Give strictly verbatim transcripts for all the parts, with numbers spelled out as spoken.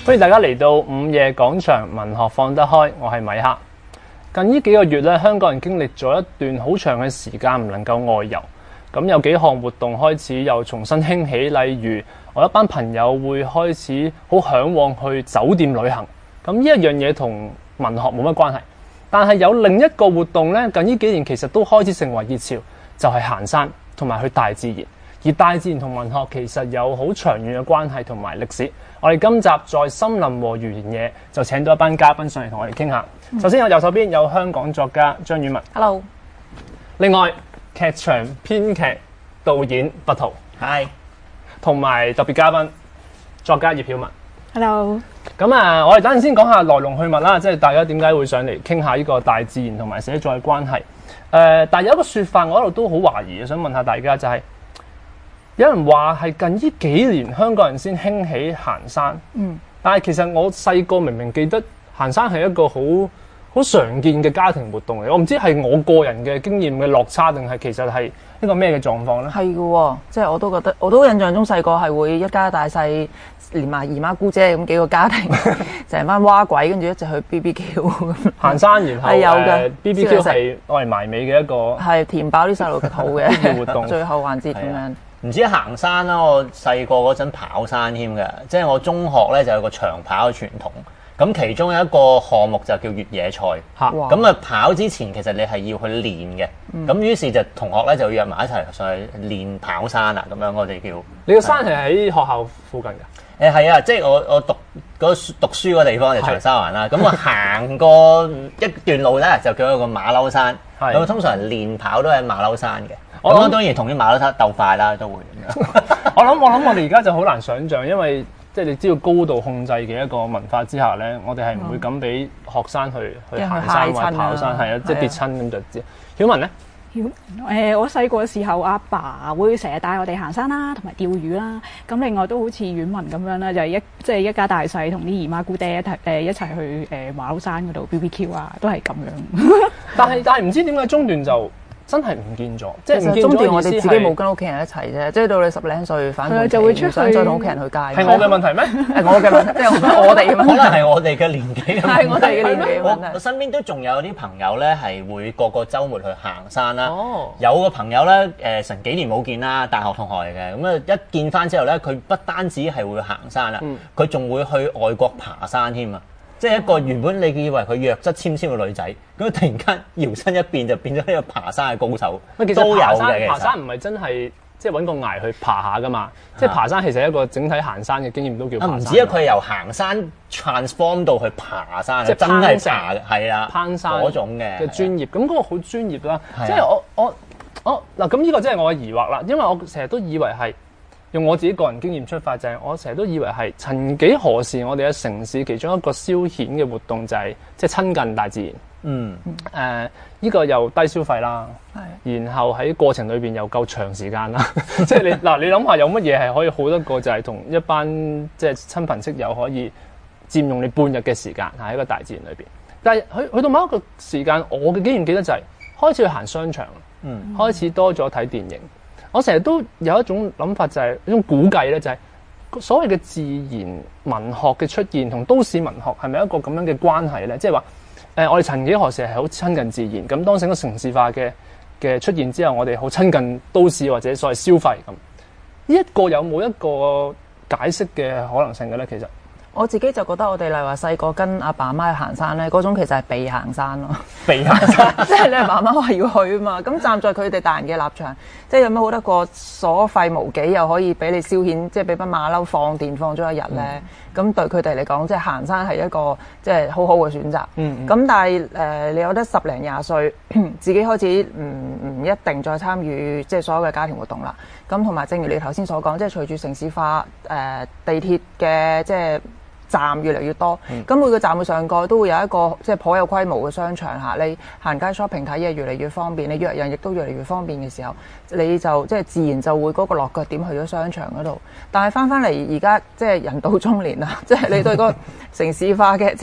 歡迎大家嚟到午夜廣場文學放得開，我係米克。近呢幾個月咧，香港人經歷咗一段好長嘅時間唔能夠外遊，咁有幾項活動開始又重新興起，例如我一班朋友會開始好嚮往去酒店旅行，咁呢一樣嘢同文學冇乜關係，但係有另一個活動咧，近呢幾年其實都開始成為熱潮，就係行山同埋去大自然。而大自然同文學其實有好長遠嘅關係同埋歷史。我哋今集在森林和原野就請到一班嘉賓上嚟同我哋傾下。嗯、首先我右手邊有香港作家張婉文 ，Hello。 另外劇場編劇導演不圖 ，Hi。 同埋特別嘉賓作家葉曉文 ，Hello。 咁啊，我哋等陣先講下來龍去脈啦，即係大家點解會上嚟傾下呢個大自然同埋寫作嘅關係。誒、呃，但係有一個說法我一路都好懷疑，想問下大家就係、是。有人話係近呢幾年香港人先興起行山，嗯，但係其實我細個明明記得行山係一個好好常見嘅家庭活動嚟，我唔知係我個人嘅經驗嘅落差，定係其實係一個咩嘅狀況咧？ 係嘅喎，即係我都覺得，我都印象中細個係會一家大細連埋姨媽姑姐咁幾個家庭，成班蛙鬼跟住一齊去 B B Q 行山，然後係有嘅 B B Q 係愛嚟埋尾嘅一個係填飽啲細路嘅肚嘅活動， 最後環節咁樣。 唔止行山啦，我細個嗰陣跑山添嘅，即係我中學咧就有個長跑嘅傳統。咁其中有一個項目就叫越野賽。咁啊跑之前其實你係要去練嘅。咁、嗯、於是就同學咧就約埋一齊上去練跑山啦。咁樣我哋叫。 你個山係喺學校附近㗎？ 誒係啊，即係我我讀嗰讀書嗰地方就長沙灣啦。咁我行過一段路咧就叫一個馬騮山。咁通常練跑都係馬騮山嘅。我諗當然同啲馬騮鬥快啦，都會咁樣。 我諗我諗我哋而家就好難想像，因為即係你知道高度控制嘅一個文化之下咧，我哋係唔會咁俾學生去、嗯、去行山或者跑山，係啊，即係跌親咁就知。曉文咧？ 曉誒、呃，我細個嘅時候，阿爸，爸會成日帶我哋行山啦，同埋釣魚啦。咁另外都好似婉文咁樣啦，就係、是、一即係、就是、一家大細同啲姨媽姑爹一齊誒一齊去誒馬騮山嗰度 B B Q 啊，都係咁樣。但係但係唔知點解中段就真係唔見咗，即係唔見咗。中段我哋自己冇跟屋企人一齊啫，即係到你十零歲反叛期， 就會出去想再同屋企人去街。 係我嘅問題咩？ 係我嘅問題，即係我哋嘅問題。 可能係我哋嘅年紀。 係我哋嘅年紀問題。 我身邊都仲有啲朋友咧，係會個個週末去行山啦。 哦。有個朋友咧，誒成幾年冇見啦，大學同學嚟嘅。咁啊一見翻之後咧，佢不單止係會行山啦，佢仲會去外國爬山添啊！即係一個原本你以為佢弱質纖纖嘅女仔，咁突然間搖身一變就變咗一個爬山嘅高手。 其實都有嘅， 爬山唔係真係即係揾個崖去爬下噶嘛。即係爬山其實一個整體行山嘅經驗都叫爬山。 唔止啊，佢由行山 transform 到去爬山，即係真係爬嘅，係啊， 攀山嗰種嘅嘅專業。咁嗰個好專業啦。即係我我我嗱咁呢個真係我嘅疑惑啦，因為我成日都以為係。用我自己個人經驗出發，就係、是、我成日都以為係曾幾何時，我哋嘅城市其中一個消遣嘅活動就係即係親近大自然。嗯，誒、呃，呢、這個又低消費啦，然後喺過程裏邊又夠長時間啦。即係你嗱，你諗下有乜嘢係可以好得過就係同一班即係親朋戚友可以佔用你半日嘅時間喺一個大自然裏邊。但係去去到某一個時間，我嘅經驗記得就係開始去行商場，嗯，開始多咗睇電影。我成日都有一種諗法，就係、是、一種估計咧，就係所謂嘅自然文學嘅出現同都市文學係咪一個咁樣嘅關係咧？即係話誒，我哋曾幾何時係好親近自然，咁當整個城市化嘅嘅出現之後，我哋好親近都市或者所謂消費咁。呢一個有冇一個解釋嘅可能性嘅咧？其實我自己就覺得我哋例如話細個跟阿爸阿媽去行山咧，嗰種其實係避行山咯， 避行山， 即係你阿爸阿媽話要去啊嘛。咁站在佢哋大人嘅立場，即係有咩好得過所費無幾又可以俾你消遣，即係俾班馬騮放電放咗一日咧。咁、嗯、對佢哋嚟講，即係行山係一個即係好好嘅選擇。咁、嗯嗯、但係誒、呃，你有得十零廿歲，自己開始唔唔一定再參與即係所有嘅家庭活動啦。咁同埋正如你頭先所講，即係隨住城市化，誒、呃、地鐵嘅即係站越嚟越多，咁、嗯、每個站嘅上蓋都會有一個即係頗有規模嘅商場嚇。你行街 shopping 睇嘢越嚟越方便，你約人亦都越嚟越方便嘅時候，你就即係自然就會嗰個落腳點去咗商場嗰度。但係翻翻嚟而家即係人到中年啦，即係你對個城市化嘅即係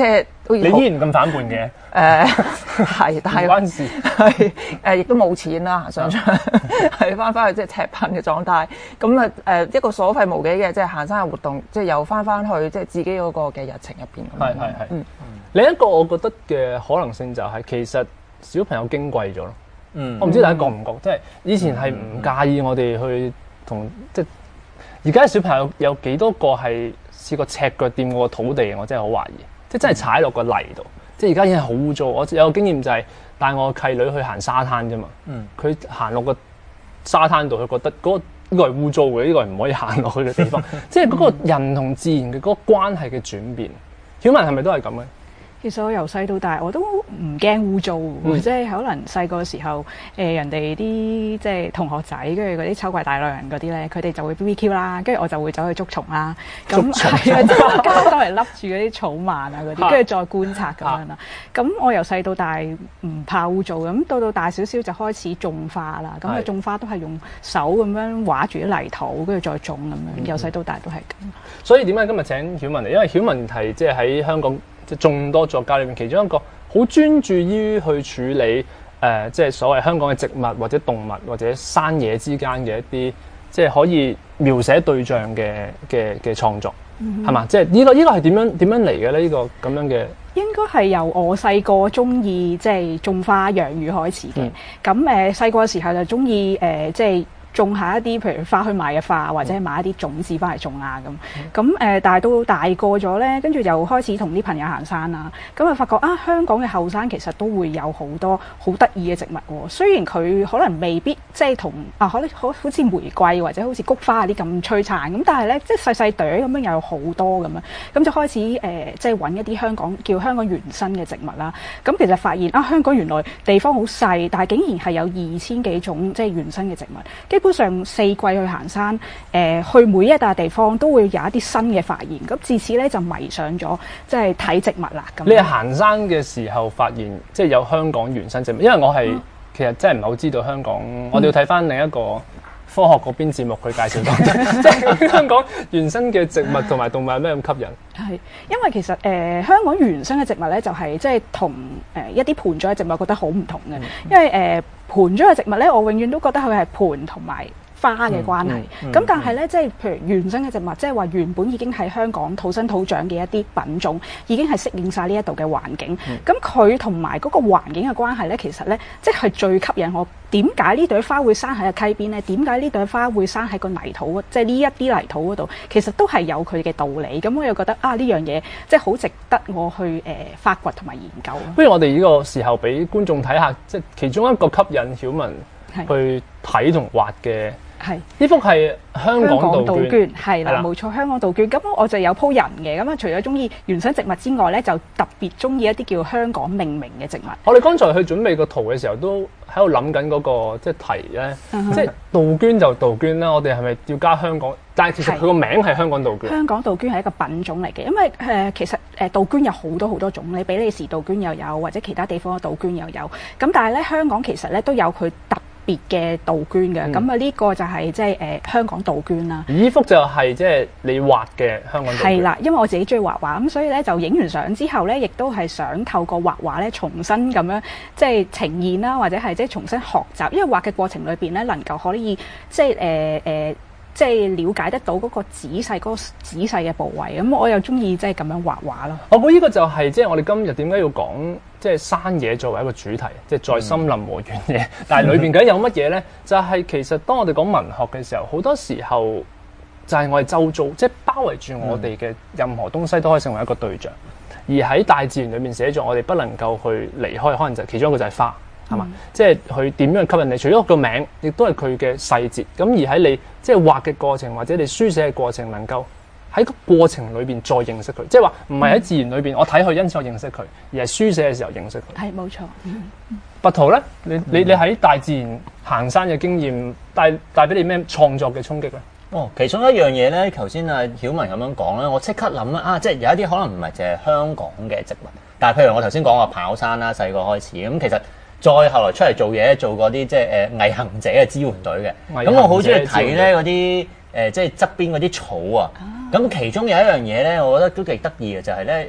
都你依然咁反叛嘅。 誒係，但係唔關事係誒，亦都冇錢啦，上場係翻返去即係赤貧嘅狀態。咁啊誒一個所費無幾嘅即係行山嘅活動，即係又翻返去即係自己嗰個嘅日程入邊。 係係係。嗯。另一個我覺得嘅可能性就係、是、其實小朋友矜貴咗咯。嗯。我唔知大家覺唔覺，即係以前係唔介意我哋去同即係而家小朋友有幾多個係試過赤腳掂過土地，我真係好懷疑。即係真係踩落個泥度。即係而家已經係好污糟，我有個經驗就係帶我契女去行沙灘啫嘛。嗯，佢行落個沙灘度，佢覺得嗰、嗰個呢個係污糟嘅，呢、呢個係唔可以行落去嘅地方。即係嗰個人同自然嘅嗰個關係嘅轉變，曉雯係咪都係咁嘅？ 其實我由細到大我都唔驚污糟，嗯、即係可能細個時候誒、呃、人哋啲即係同學仔，跟住嗰啲醜怪大人嗰啲咧，佢哋就會 B B Q 啦，跟住我就會走去捉蟲啦。咁係啊，即係交周圍笠住嗰啲草蜢啊嗰啲，跟住再觀察咁樣啦。咁我由細到大唔怕污糟，咁到到大少少就開始種花啦。咁啊種花都係用手咁樣畫住啲泥土，跟住再種咁樣。由細到大都係咁。 所以點解今日請曉雯嚟？因為曉雯係即係喺香港。即係眾多作家裏面，其中一個好專注於去處理誒、呃，即係所謂香港嘅植物或者動物或者山野之間嘅一啲，即係可以描寫對象嘅嘅嘅創作，係嘛、嗯哼？即係呢、這個呢、這個係點樣點樣嚟嘅咧？呢、這個咁樣嘅應該係由我細個中意即係種花養魚開始嘅。咁誒細個嘅時候就中意誒即係。種下一啲譬如花墟買嘅花，或者係買一啲種子翻嚟種啊咁。咁誒、呃，但係到大個咗咧，跟住又開始同啲朋友行山啦。咁啊，發覺啊，香港嘅後山其實都會有好多好得意嘅植物喎。雖然佢可能未必即係同啊，可能好好似玫瑰或者好似菊花嗰啲咁璀璨，咁但係咧，即係細細朵咁樣又有好多咁樣。咁就開始誒、呃，即係揾一啲香港叫香港原生嘅植物啦。咁其實發現啊，香港原來地方好細，但係竟然係有二千幾種即係原生嘅植物。基本上四季去行山，誒、呃、去每一笪地方都會有一啲新嘅發現，咁自此咧就迷上咗，即係睇植物啦。咁你係行山嘅時候發現，即係有香港原生植物，因為我係、嗯、其實真係唔係好知道香港，嗯、我哋要睇翻另一個科學嗰邊節目去介紹多啲，即係香港原生嘅植物同埋動物有咩咁吸引？ 係因為其實誒、呃、香港原生嘅植物咧，就係即係同誒一啲盆栽嘅植物覺得好唔同嘅，嗯、因為誒、呃、盆栽嘅植物咧，我永遠都覺得佢係盆同埋花嘅關係，咁、嗯嗯、但係咧，即係譬如原生嘅植物，即係話原本已經喺香港土生土長嘅一啲品種，已經係適應晒呢一度嘅環境。咁佢同埋嗰個環境嘅關係咧，其實咧，即係最吸引我。點解呢朵花會生喺個溪邊咧？點解呢朵花會生喺個泥土？即係呢一啲泥土嗰度，其實都係有佢嘅道理。咁我又覺得啊，呢樣嘢即係好值得我去誒、呃、發掘同埋研究。 不如我哋呢個時候俾觀眾睇下，即係其中一個吸引曉雯去睇同畫嘅。係呢幅係香港杜鵑， 係啦，冇錯，香港杜鵑。咁我就有鋪人嘅，咁啊，除咗中意原生植物之外咧，就特別中意一啲叫香港命名嘅植物。 我哋剛才去準備個圖嘅時候，都喺度諗緊嗰個即係題咧，即係杜鵑就杜鵑啦。我哋係咪要加香港？但係其實佢個名係香港杜鵑。 香港杜鵑係一個品種嚟嘅，因為誒、呃、其實誒杜鵑有好多好多種，你比利時杜鵑又有，或者其他地方嘅杜鵑又有。咁但係咧，香港其實咧都有佢特別嘅杜鵑嘅，咁啊呢個就係即係誒香港杜鵑啦。 呢幅就係即係你畫嘅香港杜鵑。 係啦，因為我自己中意畫畫，咁所以咧就影完相之後咧，亦都係想透過畫畫咧重新咁樣即係呈現啦，或者係即係重新學習。因為畫嘅過程裏邊咧，能夠可以即係誒誒。呃呃即係了解得到嗰個仔細嗰、嗰個仔細嘅部位，咁我又中意即係咁樣畫畫咯。 我估呢個就係即係我哋今日點解要講即係山野作為一個主題，即係在森林和原野。嗯、但係裏邊究竟有乜嘢咧？就係、是、其實當我哋講文學嘅時候，好多時候就係我哋周遭，即係包圍住我哋嘅任何東西都可以成為一個對象。嗯、而喺大自然裏面寫作，我哋不能夠去離開，可能就其中一個就係花。係嘛？嗯、即係佢點樣吸引你？除咗個名，亦都係佢嘅細節。咁而喺你即係畫嘅過程，或者你書寫嘅過程，能夠喺個過程裏邊再認識佢。即係話唔係喺自然裏邊，嗯、我睇佢因此我認識佢，而係書寫嘅時候認識佢。 係冇錯。 拔圖咧，你你你喺大自然行山嘅經驗，帶帶俾你咩創作嘅衝擊咧？ 哦，其中一樣嘢咧，頭先阿曉雯咁樣講咧，我即刻諗啦啊！即係有一啲可能唔係淨係香港嘅植物，但係譬如我頭先講話跑山啦，細個開始咁，其實。再後來出嚟做嘢，做嗰啲即係誒毅行者嘅支援隊嘅。咁我好中意睇咧嗰啲誒，即係側邊嗰啲草啊。咁其中有一樣嘢咧，我覺得都幾得意嘅，就係咧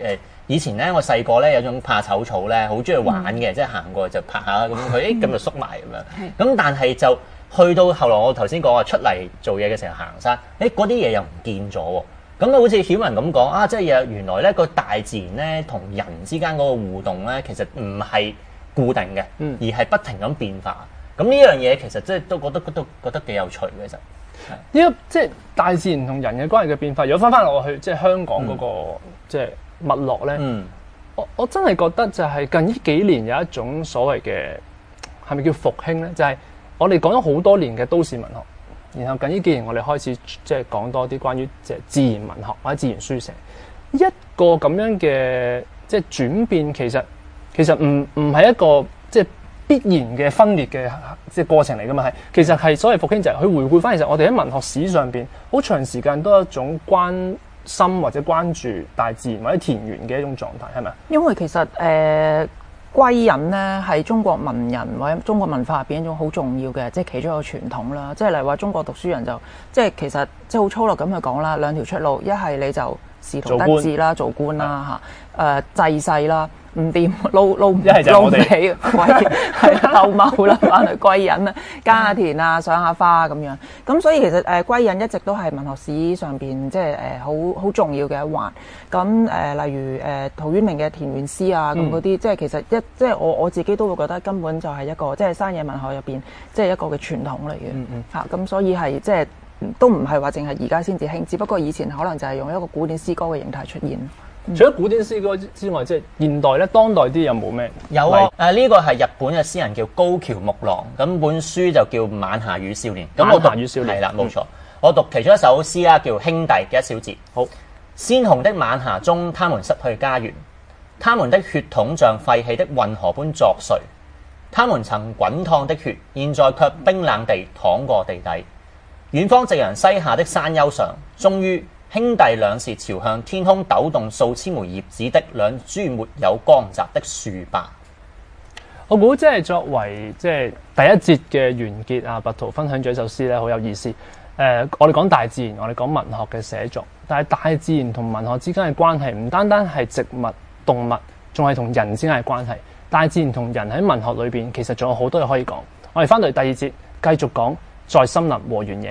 以前咧，我細個咧有種怕醜草咧，好中意玩嘅，嗯、即係行過就拍下咁佢，誒咁就縮埋咁樣。咁但係就去到後來，我頭先講話出嚟做嘢嘅時候行山，誒嗰啲嘢又唔見咗喎。咁好似曉文咁講啊，即係原來咧個大自然咧同人之間嗰個互動咧，其實唔係固定嘅，嗯、而係不停咁變化。咁呢樣嘢其實即係都覺得都覺得幾有趣嘅，其實。 呢個即係大自然同人嘅關係嘅變化。如果翻翻落去即係香港嗰、那個、嗯、即係脈絡咧，嗯、我我真係覺得就係近呢幾年有一種所謂嘅係咪叫復興咧？就係、是、我哋講咗好多年嘅都市文學，然後近呢幾年我哋開始即係講多啲關於即係自然文學或者自然書寫。一個咁樣嘅即係轉變，其實其實唔唔係一個即係必然嘅分裂嘅即係過程嚟㗎嘛，係其實係所謂復興就係佢回顧返，其實我哋喺文學史上邊好長時間都有一種關心或者關注大自然或者田園嘅一種狀態，係咪？因為其實誒、呃、歸隱咧係中國文人或者中國文化入邊一種好重要嘅，即係其中一個傳統啦。即係例如話中國讀書人就即係其實即係好粗略咁去講啦，兩條出路，一係你就仕途得志啦，做官啦嚇，誒濟世啦。唔掂，撈撈唔撈唔起，歸係鬥踎啦，翻去歸隱啦，耕下田啊，賞下花咁樣。咁所以其實誒歸隱一直都係文學史上邊即係誒好好重要嘅一環。咁誒、呃、例如誒、呃、陶淵明嘅田園詩啊，咁嗰啲即係其實一即係我我自己都會覺得根本就係一個即係山野文學入邊即係一個嘅傳統嚟嘅。嗯嗯。嚇咁所以係即係都唔係話淨係而家先至興，只不過以前可能就係用一個古典詩歌嘅形態出現。 除咗古典詩歌之外，即係現代咧，當代啲有冇咩？ 有啊！誒呢個係日本嘅詩人叫高橋木郎，咁本書就叫《晚霞與少年》。咁我讀與少年係啦，冇錯。嗯、我讀其中一首詩啦，叫《兄弟》嘅一小節。好，鮮紅的晚霞中，他們失去家園，他們的血統像廢棄的運河般作祟，他們曾滾燙的血，現在卻冰冷地淌過地底。遠方夕陽西下的山丘上，終於。兄弟兩是朝向天空抖動數千枚葉子的兩株沒有光澤的樹吧。 我估即係作為即係第一節嘅完結啊，白圖分享咗一首詩咧，好有意思。誒、呃，我哋講大自然，我哋講文學嘅寫作，但係大自然同文學之間嘅關係唔單單係植物、動物，仲係同人之間嘅關係。大自然同人喺文學裏邊，其實仲有好多嘢可以講。我哋翻到嚟第二節，繼續講在森林和原野。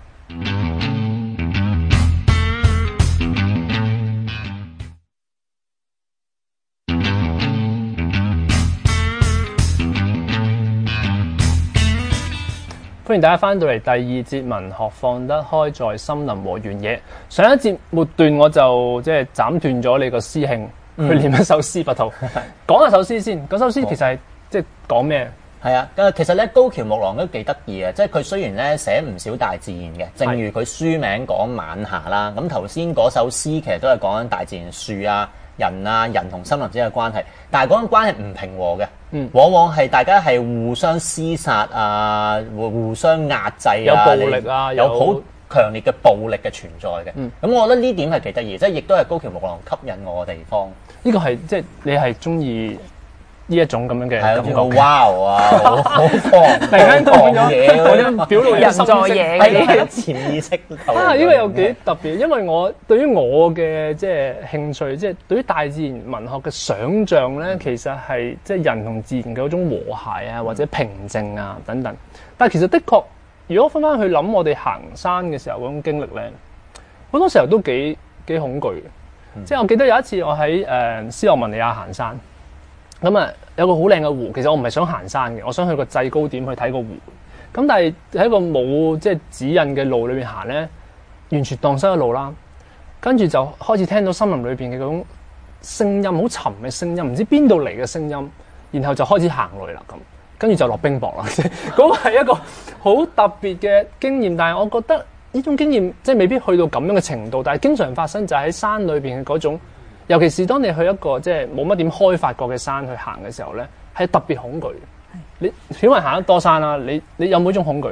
歡迎大家翻到嚟第二節文學放得開在森林和原野。上一節末段我就即係斬斷咗你個詩興去念一首詩，白圖講一首詩先。嗰首詩其實係即係講咩？ 係啊，其實咧高橋木郎都幾得意嘅，即係佢雖然咧寫唔少大自然嘅，正如佢書名講晚霞啦。咁頭先嗰首詩其實都係講緊大自然樹啊、人啊、人同森林之間嘅關係，但係嗰種關係唔平和嘅。嗯，往往係大家係互相廝殺啊，互互相壓制啊， 有暴力啊， 有好強烈嘅暴力嘅存在嘅。嗯，咁我覺得呢點係幾得意，即係亦都係高橋木郎吸引我嘅地方。 呢個係即係你係中意呢一種咁樣嘅感覺。 哇啊，好好放， 突然間講咗嘢，我啲表露人在嘢嘅啲潛意識啊，呢個又幾特別，因為我對於我嘅即係興趣，即係對於大自然文學嘅想像咧，其實係即係人同自然嘅嗰種和諧啊，或者平靜啊等等。但係其實的確，如果翻翻去諗我哋行山嘅時候嗰種經歷咧，好多時候都幾幾恐懼嘅。嗯、即係我記得有一次我喺誒、呃、斯洛文尼亞行山。咁啊，有個好靚嘅湖，其實我唔係想行山嘅，我想去個制高點去睇個湖。咁但係喺個冇即係指引嘅路裏面行咧，完全蕩失咗路啦。跟住就開始聽到森林裏邊嘅嗰種聲音，好沉嘅聲音，唔知邊度嚟嘅聲音。然後就開始行落嚟啦，咁跟住就落冰雹啦。嗰個係一個好特別嘅經驗，但係我覺得呢種經驗即係未必去到咁樣嘅程度，但係經常發生就喺山裏邊嘅嗰種。尤其是當你去一個即係冇乜點開發過嘅山去行嘅時候咧，係特別恐懼。你小雲行得多山啦，你你有冇一種恐懼啊？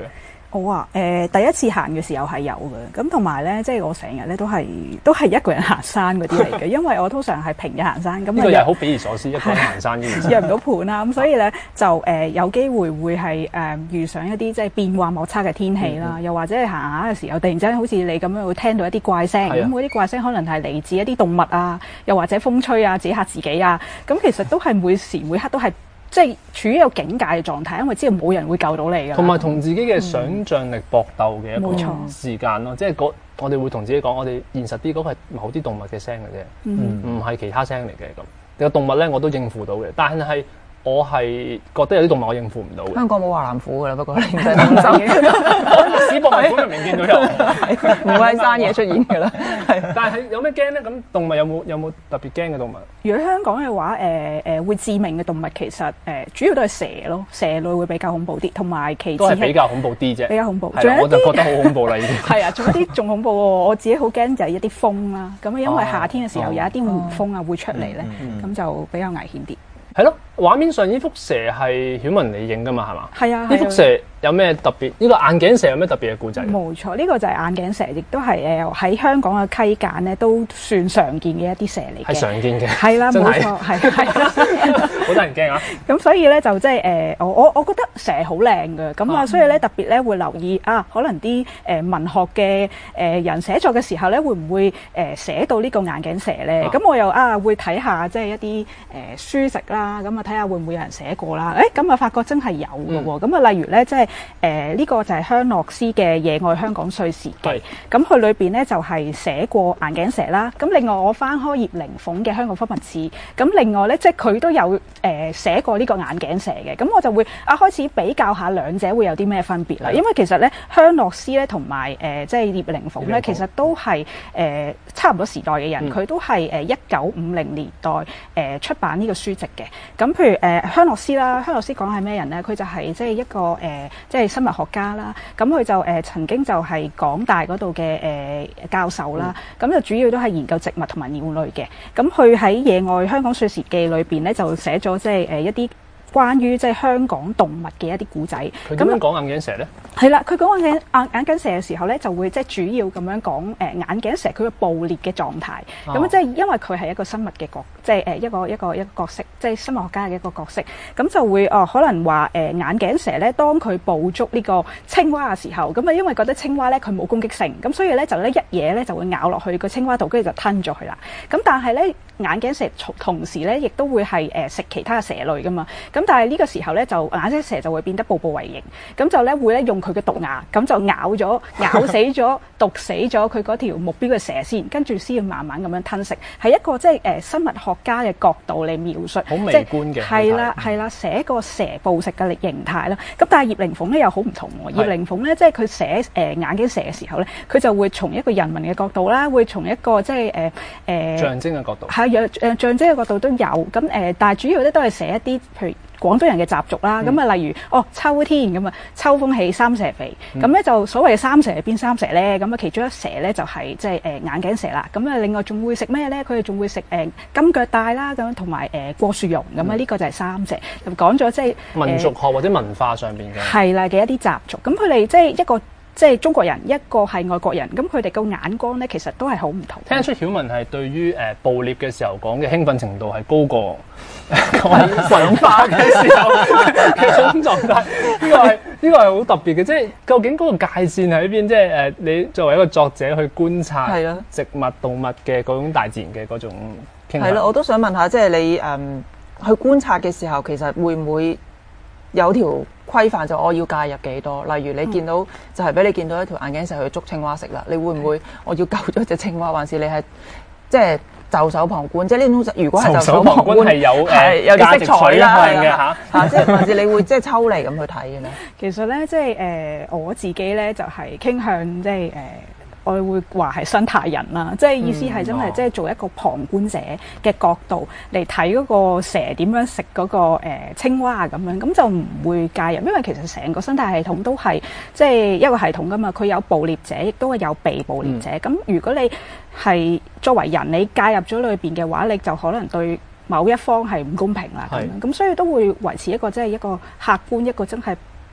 我啊，誒、呃、第一次行嘅時候係有嘅，咁同埋咧，即係我成日咧都係都係一個人行山嗰啲嚟嘅，因為我通常係平日行山，咁呢個又係好匪夷所思，一個人行山呢件事， 約唔到伴啦，咁所以咧就誒、呃、有機會會係誒、呃、遇上一啲即係變幻莫測嘅天氣啦，嗯嗯又或者係行下嘅時候，突然之間好似你咁樣會聽到一啲怪聲，咁嗰啲怪聲可能係嚟自一啲動物啊，又或者風吹啊，自己嚇自己啊，咁其實都係每時每刻都係。即係處於一個警戒嘅狀態，因為知道冇人會救到你㗎。 同埋同自己嘅想像力搏鬥嘅一個冇錯時間咯，即係嗰我哋會同自己講，我哋現實啲嗰個係某啲動物嘅聲嘅啫，唔係、嗯、其他聲嚟嘅咁。個動物咧我都應付到嘅，但係我係覺得有啲動物我應付唔到嘅。 香港冇華南虎㗎啦，不過你唔使擔心。 歷史博物館明明見到有， 唔會喺山野出現㗎啦。 但係有咩驚咧？咁動物有冇有冇特別驚嘅動物？ 如果香港嘅話，誒、呃、誒、呃、會致命嘅動物其實誒、呃、主要都係蛇咯，蛇類會比較恐怖啲，同埋其次都係比較恐怖啲啫。 比較恐怖， 係我就覺得好恐怖啦已經。 係啊，仲有啲仲恐怖喎！我自己好驚就係一啲風啦，咁因為夏天嘅時候有一啲胡風啊會出嚟咧，咁就比較危險啲。 係咯，畫面上呢幅蛇係曉雯你影㗎嘛，係嘛？ 係啊。 呢幅蛇有咩特別？呢個眼鏡蛇有咩特別嘅故仔？冇錯，呢個就係眼鏡蛇，亦都係誒喺香港嘅溪澗咧都算常見嘅一啲蛇嚟嘅。 係常見嘅。 係啦，冇錯，係係啦， 好得人驚啊！ 咁所以咧就即係誒，我我我覺得蛇好靚嘅，咁啊，所以咧特別咧會留意啊，可能啲誒文學嘅誒人寫作嘅時候咧，會唔會誒寫到呢個眼鏡蛇咧？咁我又啊會睇下即係一啲誒書籍啦，咁啊睇下會唔會有人寫過啦？誒咁啊發覺真係有嘅喎，咁啊例如咧即係。誒呢個就係香諾斯嘅《野外香港歲時記》，咁佢裏邊咧就係寫過眼鏡蛇啦。咁另外我翻開葉靈鳳嘅《香港風物誌》，咁另外咧即係佢都有誒寫過呢個眼鏡蛇嘅。咁我就會啊開始比較下兩者會有啲咩分別啦。因為其實咧香諾斯咧同埋誒即係葉靈鳳咧，其實都係誒差唔多時代嘅人，佢都係誒一九五零年代誒出版呢個書籍嘅。咁譬如誒香諾斯啦，香諾斯講係咩人咧？佢就係即係一個誒即係生物學家啦，咁佢就誒、呃、曾經就係港大嗰度嘅誒教授啦，咁、嗯、就主要都係研究植物同埋鳥類嘅，咁佢喺《野外香港歲時記》裏邊咧就寫咗即係誒一啲關於即係香港動物嘅一啲故仔。 佢點樣講眼鏡蛇咧？ 係啦，佢講眼眼眼鏡蛇嘅時候咧，就會即係主要咁樣講誒眼鏡蛇佢嘅捕獵嘅狀態。咁、哦、即係因為佢係一個生物嘅角，即係誒一個一個一個角色，即係生物學家嘅一個角色。咁就會哦、呃，可能話誒、呃、眼鏡蛇咧，當佢捕捉呢個青蛙嘅時候，咁啊因為覺得青蛙咧佢冇攻擊性，咁所以咧就咧一嘢咧就會咬落去個青蛙度，跟住就吞咗佢啦。咁但係咧眼鏡蛇同時咧亦都會係誒食其他嘅蛇類噶嘛。咁但係呢個時候咧就眼鏡蛇就會變得步步為營，咁就咧會咧用佢嘅毒牙，咁就咬咗、咬死咗、毒死咗佢嗰條目標嘅蛇先，跟住先要慢慢咁樣吞食，係一個即係誒生物學家嘅角度嚟描述， 好微觀嘅， 係啦係啦，寫個蛇捕食嘅形態啦。咁但係葉靈鳳咧又好唔同喎，葉靈鳳咧即係佢寫誒眼鏡蛇嘅時候咧，佢就會從一個人民嘅角度啦，會從一個即係誒誒象徵嘅角度， 係誒象徵嘅角度都有。咁誒，但係主要咧都係寫一啲譬如廣東人嘅習俗啦，咁啊、嗯、例如哦秋天咁啊，秋風起三蛇肥，咁咧、嗯、就所謂嘅三蛇係邊三蛇咧？咁啊其中一蛇咧就係即係誒眼鏡蛇啦，咁啊另外仲會食咩咧？佢哋仲會食誒、呃、金腳帶啦，咁同埋誒過樹茸咁啊，呢、嗯、個就係三蛇，就講咗即係民族學或者文化上邊嘅係啦嘅一啲習俗，咁佢哋即係一個。即係中國人，一個係外國人，咁佢哋個眼光咧，其實都係好唔同。 聽得出曉雯係對於誒捕獵嘅時候講嘅興奮程度係高過講文化嘅時候嘅嗰種狀態。呢個係呢個係好特別嘅，即係究竟嗰個界線喺邊？即係誒，你作為一個作者去觀察植物、動物嘅嗰種大自然嘅嗰種傾向。 係咯，我都想問下，即係你誒、嗯、去觀察嘅時候，其實會唔會有條規範就我要介入幾多？例如你見到、嗯、就係俾你見到一條眼鏡蛇去捉青蛙食啦，你會唔會我要救咗隻青蛙，還是你係即係袖手旁觀？即係呢種如果係袖手旁觀係有誒有啲色彩啦嘅嚇嚇，即係還是你會即係抽離咁去睇嘅咧？ 其實咧，即係誒、呃、我自己咧就係、是、傾向即係誒。呃我會話係生態人啦，即係意思係真係即係做一個旁觀者嘅角度嚟睇嗰個蛇點樣食嗰個誒青蛙咁樣，咁就唔會介入，因為其實成個生態系統都係即係一個系統噶嘛，佢有捕獵者，亦都係有被捕獵者。咁、嗯、如果你係作為人，你介入咗裏邊嘅話，你就可能對某一方係唔公平啦。咁樣咁，所以都會維持一個即係一個客觀，一個真係。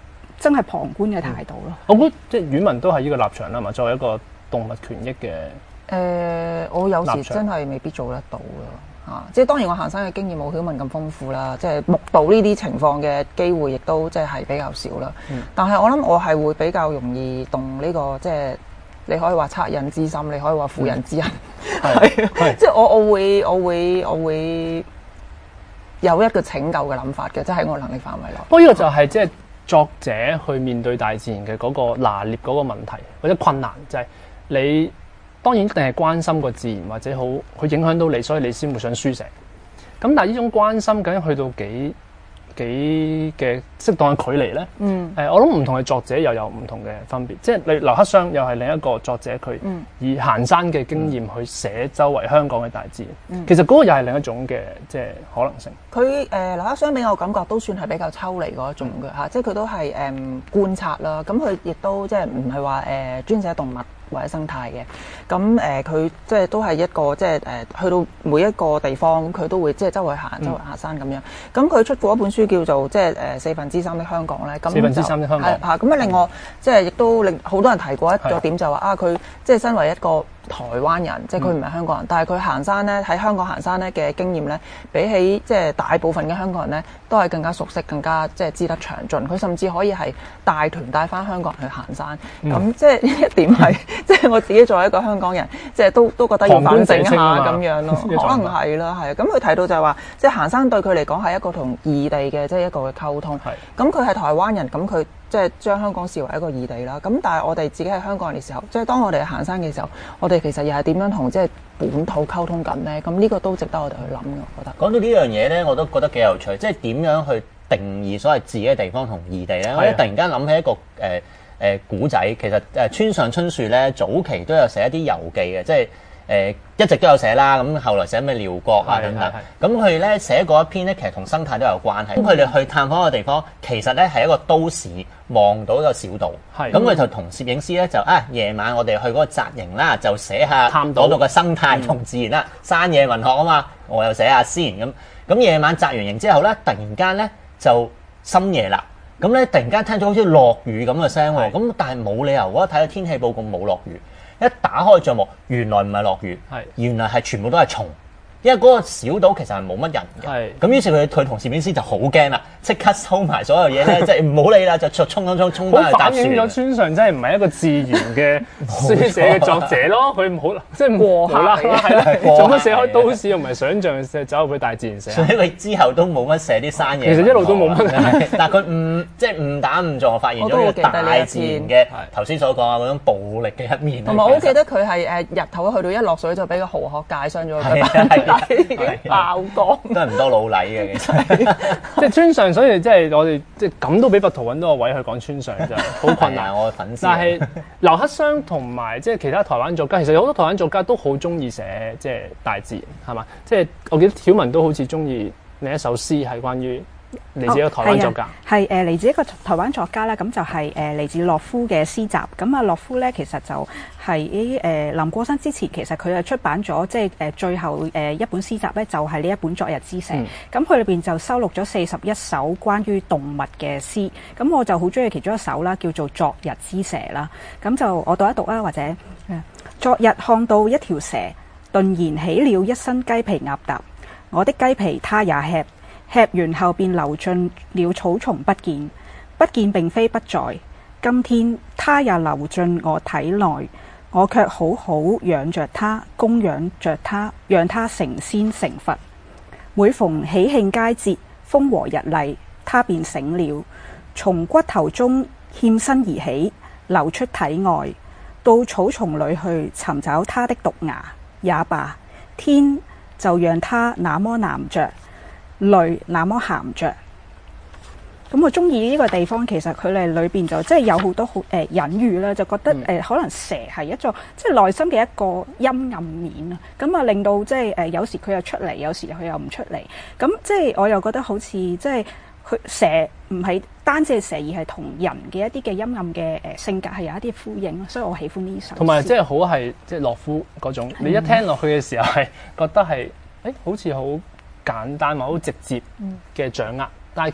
真係旁觀嘅態度咯。 我覺得即係婉雯都係呢個立場啦嘛，作為一個動物權益嘅。誒、 呃，我有時真係未必做得到咯，啊！即係當然我行山嘅經驗冇曉雯咁豐富啦，即係目睹呢啲情況嘅機會亦都即係係比較少啦。嗯、但係我諗我係會比較容易動呢、這個即係你可以話惻隱之心，你可以話婦人之仁，係、嗯、即係我我會我會我會有一個拯救嘅諗法嘅，即係喺我能力範圍內。 不過呢個就係即係作者去面對大自然嘅嗰個拿捏嗰個問題或者困難，就係、是、你。當然一定係關心個自然或者好，佢影響到你，所以你先會想書寫。咁但係呢種關心究竟去到幾幾嘅適當嘅距離咧？嗯。誒、呃，我諗唔同嘅作者又有唔同嘅分別。即係你劉克襄又係另一個作者，佢以行山嘅經驗去寫周圍香港嘅大自然。嗯、其實嗰個又係另一種嘅即係可能性。 佢誒劉克襄俾我感覺都算係比較抽離嗰一種嘅嚇，嗯、即係佢都係誒、嗯、觀察啦。咁佢亦都即係唔係話誒專寫動物或者生態嘅，咁誒佢即係都係一個即係誒去到每一個地方，佢都會即係周圍行、周圍行山咁樣。咁佢出過一本書叫做即係誒四分之三的香港咧。咁四分之三的香港嚇，咁啊令我即係亦都令好多人提過一個點就話啊，佢即係身為一個台灣人，即係佢唔係香港人，嗯、但係佢行山咧喺香港行山咧嘅經驗咧，比起即係大部分嘅香港人咧，都係更加熟悉、更加即係知得詳盡。佢甚至可以係帶團帶翻香港人去行山。咁、嗯、即係呢一點係，即係我自己作為一個香港人，即係都都覺得要反省下咁樣咯。可能係啦，係啊。咁佢提到就係話，即係行山對佢嚟講係一個同異地嘅即係一個嘅溝通。係。咁佢係台灣人，咁佢。即係將香港視為一個異地啦，咁但係我哋自己係香港人嘅時候，即係當我哋行山嘅時候，我哋其實又係點樣同即係本土溝通緊咧？咁呢個都值得我哋去諗嘅，我覺得。講到呢樣嘢咧，我都覺得幾有趣，即係點樣去定義所謂自己嘅地方同異地咧？的我突然間諗起一個誒誒古仔，其實誒村上春樹咧早期都有寫一啲遊記嘅，即係。誒、呃、一直都有寫啦，咁後來寫咩遼國啊等等，咁佢咧寫過一篇咧，其實同生態都有關係。咁佢哋去探訪個地方，其實咧係一個都市，望到一個小島。咁佢就同攝影師咧就啊夜晚我哋去嗰個紮營啦，就寫下嗰度嘅生態同自然啦，嗯、山野文學啊嘛，我又寫下先咁。咁夜晚紮完營之後咧，突然間咧就深夜啦，咁咧突然間聽咗好似落雨咁嘅聲喎，咁但係冇理由喎，睇到天氣報告冇落雨。一打開帳幕，原來唔係落雨，是原來係全部都係蟲，因為嗰個小島其實係冇乜人嘅。咁是於是佢佢同攝影師就好驚啦，即刻收埋所有嘢咧，即係唔好理啦，就衝衝衝衝翻去搭船。反映咗村上真係唔係一個自然嘅書寫嘅作者咯，佢唔好即係過客啦，係啦，做乜寫開都市又唔係想像走入去大自然寫？ 所以佢之後都冇乜寫啲山嘢。 其實一路都冇乜， 但係佢唔即係誤打誤撞發現咗呢個大自然嘅頭先所講啊嗰種暴力嘅一面。 同埋我好記得佢係誒日頭去到一落水就俾個蠔殼界傷咗佢。已經爆光， 都係唔多老禮嘅，其實即係村上，所以即係我哋即係咁都俾佛圖揾到個位去講村上，就好困難。 我嘅粉絲， 但係劉克襄同埋即係其他台灣作家，其實有好多台灣作家都好中意寫即係大自然，係嘛？即係我記得曉雯都好似中意另一首詩係關於嚟自一個台灣作家， 係誒嚟自一個台灣作家啦。咁就係誒嚟自洛夫嘅詩集。咁啊，洛夫咧其實就係誒誒臨過身之前，其實佢係出版咗即係誒最後誒一本詩集咧，就係呢一本《昨日之蛇》。咁佢裏邊就收錄咗四十一首關於動物嘅詩。咁我就好中意其中一首啦，叫做《昨日之蛇》啦。咁就我讀一讀啊，或者誒昨日看到一條蛇，頓然起了一身雞皮鴨搭，我的雞皮它也吃。吃完後便流進了草叢不見，不見並非不在。今天它也流進我體內，我卻好好養着它，供養着它，讓它成仙成佛。每逢喜慶佳節，風和日麗，它便醒了，從骨頭中欠身而起，流出體外，到草叢裏去尋找它的毒牙。也罷，天就讓它那麼藍着。淚那麼鹹着，咁我中意呢個地方，其實佢哋裏邊就即係有好多好誒隱喻啦，就覺得誒、呃、可能蛇係一種即係內心嘅一個陰暗面啊，咁啊令到即係誒有時佢又出嚟，有時佢又唔出嚟，咁即係我又覺得好似即係佢蛇唔係單止係蛇，而係同人嘅一啲嘅陰暗嘅誒性格係有一啲呼應，所以我喜歡呢首。 同埋即係好係即係洛夫嗰種，你一聽落去嘅時候係覺得係誒好似好簡單或好直接嘅掌握，但係其實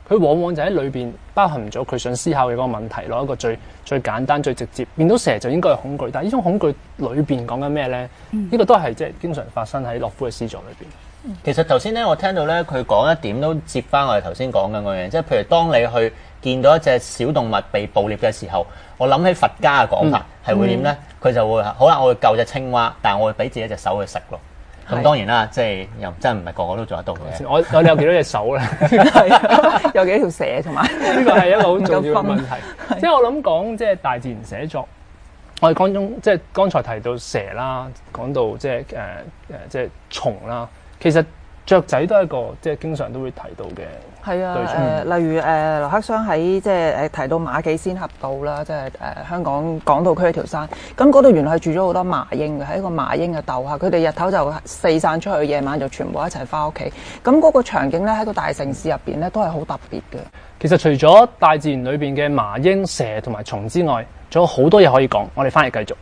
佢往往就喺裏邊包含咗佢想思考嘅嗰個問題咯，一個最最簡單、最直接。見到蛇就應該係恐懼，但係呢種恐懼裏邊講緊咩咧？呢、嗯、個都係即係經常發生喺洛夫嘅詩作裏邊。 嗯、其實頭先咧，我聽到咧佢講一點都接翻我哋頭先講緊嗰樣嘢，即係譬如當你去見到一隻小動物被捕獵嘅時候，我諗起佛家嘅講法係、嗯、會點咧？佢、嗯、就會好啦，我會救隻青蛙，但係我會俾自己隻手去食咯。咁當然啦，即係又真係唔係個個都做得到嘅。 我我哋有幾多隻手咧？ 有幾條蛇同埋呢個係一個好重要嘅問題。即係我諗講即係大自然寫作，我哋講中即係剛才提到蛇啦，講到即係誒誒即係蟲啦，其實雀仔都係一個即係經常都會提到嘅。 係啊，誒、呃、例如誒、呃、劉克襄喺即係誒提到馬己仙峽道啦，即係誒、呃、香港港島區一條山，咁嗰度原來係住咗好多麻鷹嘅，喺一個麻鷹嘅竇下，佢哋日頭就四散出去，夜晚就全部一齊翻屋企。咁嗰個場景咧喺個大城市入邊咧都係好特別嘅。 其實除咗大自然裏邊嘅麻鷹、蛇同埋蟲之外，仲有好多嘢可以講。我哋翻嚟繼續。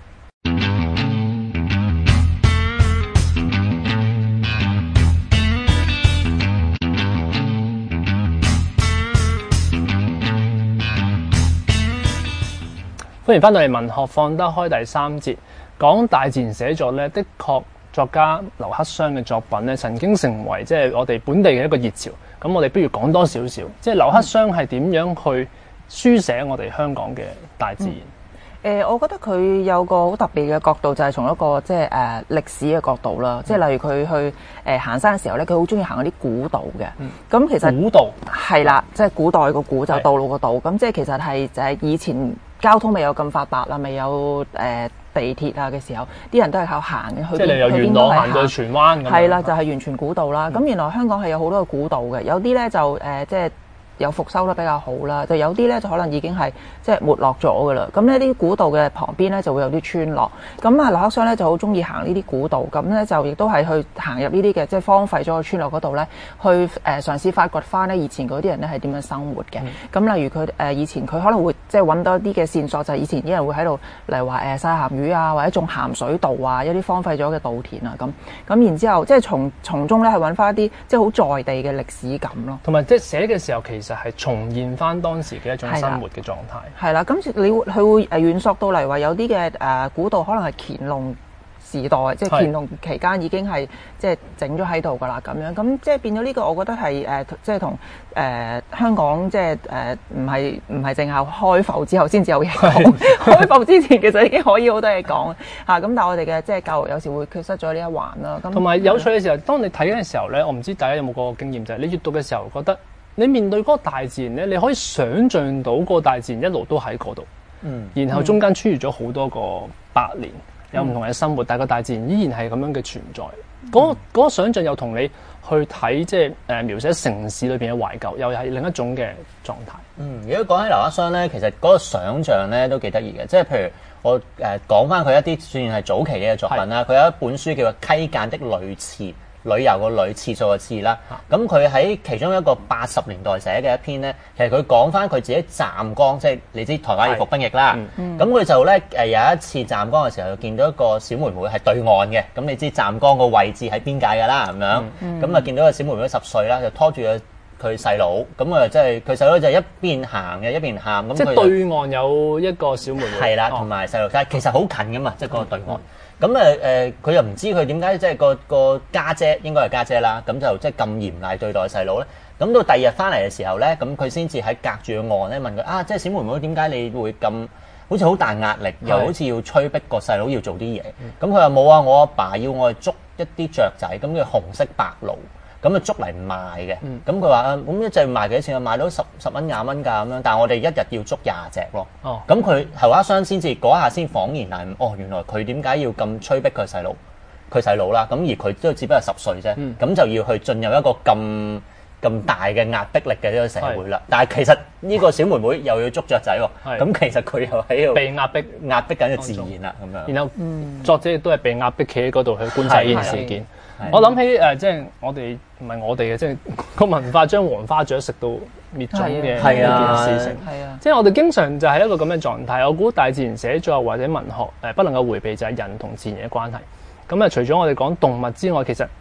歡迎翻到嚟文學放得開第三節，講大自然寫作咧，的確作家劉克襄嘅作品咧，曾經成為即係我哋本地嘅一個熱潮。咁我哋不如講多少少，即係劉克襄係點樣去書寫我哋香港嘅大自然？嗯誒、呃，我覺得佢有個好特別嘅角度，就係、是、從一個即係誒歷史嘅角度啦。即係例如佢去誒、呃、行山嘅時候咧，佢好中意行嗰啲古道嘅。咁、嗯、其實古道係啦，即係古代個古就道路個道。咁即係其實係就係以前交通未有咁發達啦，未有誒、呃、地鐵啊嘅時候，啲人都係靠行嘅。 即係你由元朗行到荃灣咁。 係啦，就係、是、完全古道啦。咁、嗯、原來香港係有好多個古道嘅，有啲咧就誒、呃、即係。有復修得比較好啦，就有啲咧就可能已經係即係沒落咗噶啦。咁呢啲古道嘅旁邊咧就會有啲村落。咁啊，劉克襄咧就好中意行呢啲古道，咁咧就亦都係去行入呢啲嘅即係荒廢咗嘅村落嗰度咧，去誒嘗試發掘翻咧以前嗰啲人咧係點樣生活嘅。咁、嗯、例如佢誒、呃、以前佢可能會即係揾到一啲嘅線索，就係、是、以前啲人會喺度，例如話誒曬鹹魚啊，或者種鹹水稻啊，一啲荒廢咗嘅稻田啊咁。咁然之後即係從從中咧係揾翻一啲即係好在地嘅歷史感咯。 同埋即係寫嘅時候其實係重現翻當時嘅一種生活嘅狀態。 係啦，咁你佢會誒遠溯到嚟話有啲嘅誒古道可能係乾隆時代，即係乾隆期間已經係即係整咗喺度㗎啦，咁樣咁即係變咗呢個，我覺得係誒即係同誒香港即係誒唔係唔係淨係開埠之後先至有嘢講，開埠之前其實已經可以好多嘢講嚇。咁但係我哋嘅即係教育有時會缺失咗呢一環啦。咁同埋有趣嘅時候，當你睇緊嘅時候咧，我唔知大家有冇嗰個經驗，就係你閱讀嘅時候覺得。你面對嗰個大自然咧，你可以想像到嗰個大自然一路都喺嗰度，嗯，然後中間穿越咗好多個百年，嗯、有唔同嘅生活，但係個大自然依然係咁樣嘅存在。嗰、嗯嗰個嗰個想像又同你去睇即係誒描寫城市裏邊嘅懷舊，又係另一種嘅狀態。嗯， 如果講起劉克襄咧，其實嗰個想像咧都幾得意嘅，即係譬如我誒講翻佢一啲算係早期嘅作品啦，佢有一本書叫做《溪澗的旅次》。旅遊個旅次數個次啦，咁佢喺其中一個八十年代寫嘅一篇咧，其實佢講翻佢自己站崗，即係你知台灣要服兵役啦，咁佢、嗯、就咧誒有一次站崗嘅時候，就見到一個小妹妹係對岸嘅，咁你知站崗個位置喺邊界㗎啦，咁樣，咁啊、嗯、見到個小妹妹十歲啦，就拖住個佢細佬，咁啊即係佢細佬就一邊行嘅一邊喊，咁即係對岸有一個小妹妹， 係啦，同埋細路仔，其實好近㗎嘛，即係嗰個對岸。咁誒誒，佢、呃、又唔知佢點解即係個個家姐應該係家姐啦，咁就即係咁嚴厲對待細佬咧。咁到第二日翻嚟嘅時候咧，咁佢先至喺隔住個岸咧問佢啊，即係小妹妹點解你會咁好似好大壓力，又好似要催逼個細佬要做啲嘢。咁佢話冇啊，我阿爸，爸要我去捉一啲雀仔，咁叫紅色白鷺。咁啊捉嚟賣嘅，咁佢話咁一隻賣幾多錢啊？賣到十十蚊廿蚊㗎咁樣，但係我哋一日要捉廿隻咯。哦，咁佢劉克襄先至嗰下先恍然大悟，哦，原來佢點解要咁催逼佢細佬，佢細佬啦。咁而佢都只不過十歲啫，咁、嗯、就要去進入一個咁咁大嘅壓迫力嘅呢個社會啦。是但係其實呢個小妹妹又要捉雀仔喎，咁是其實佢又喺度被壓迫壓迫緊嘅自然啦，咁樣。 然後、嗯、作者亦都係被壓迫企喺嗰度去觀察呢件事件。我諗起誒、呃，即係我哋唔係我哋嘅，即係個文化將黃花雀食到滅種嘅呢件事情。係啊，即係我哋經常就係一個咁嘅狀態。我估大自然寫作或者文學誒、呃，不能夠迴避就係人同自然嘅關係。咁、嗯、啊，除咗我哋講動物之外，其實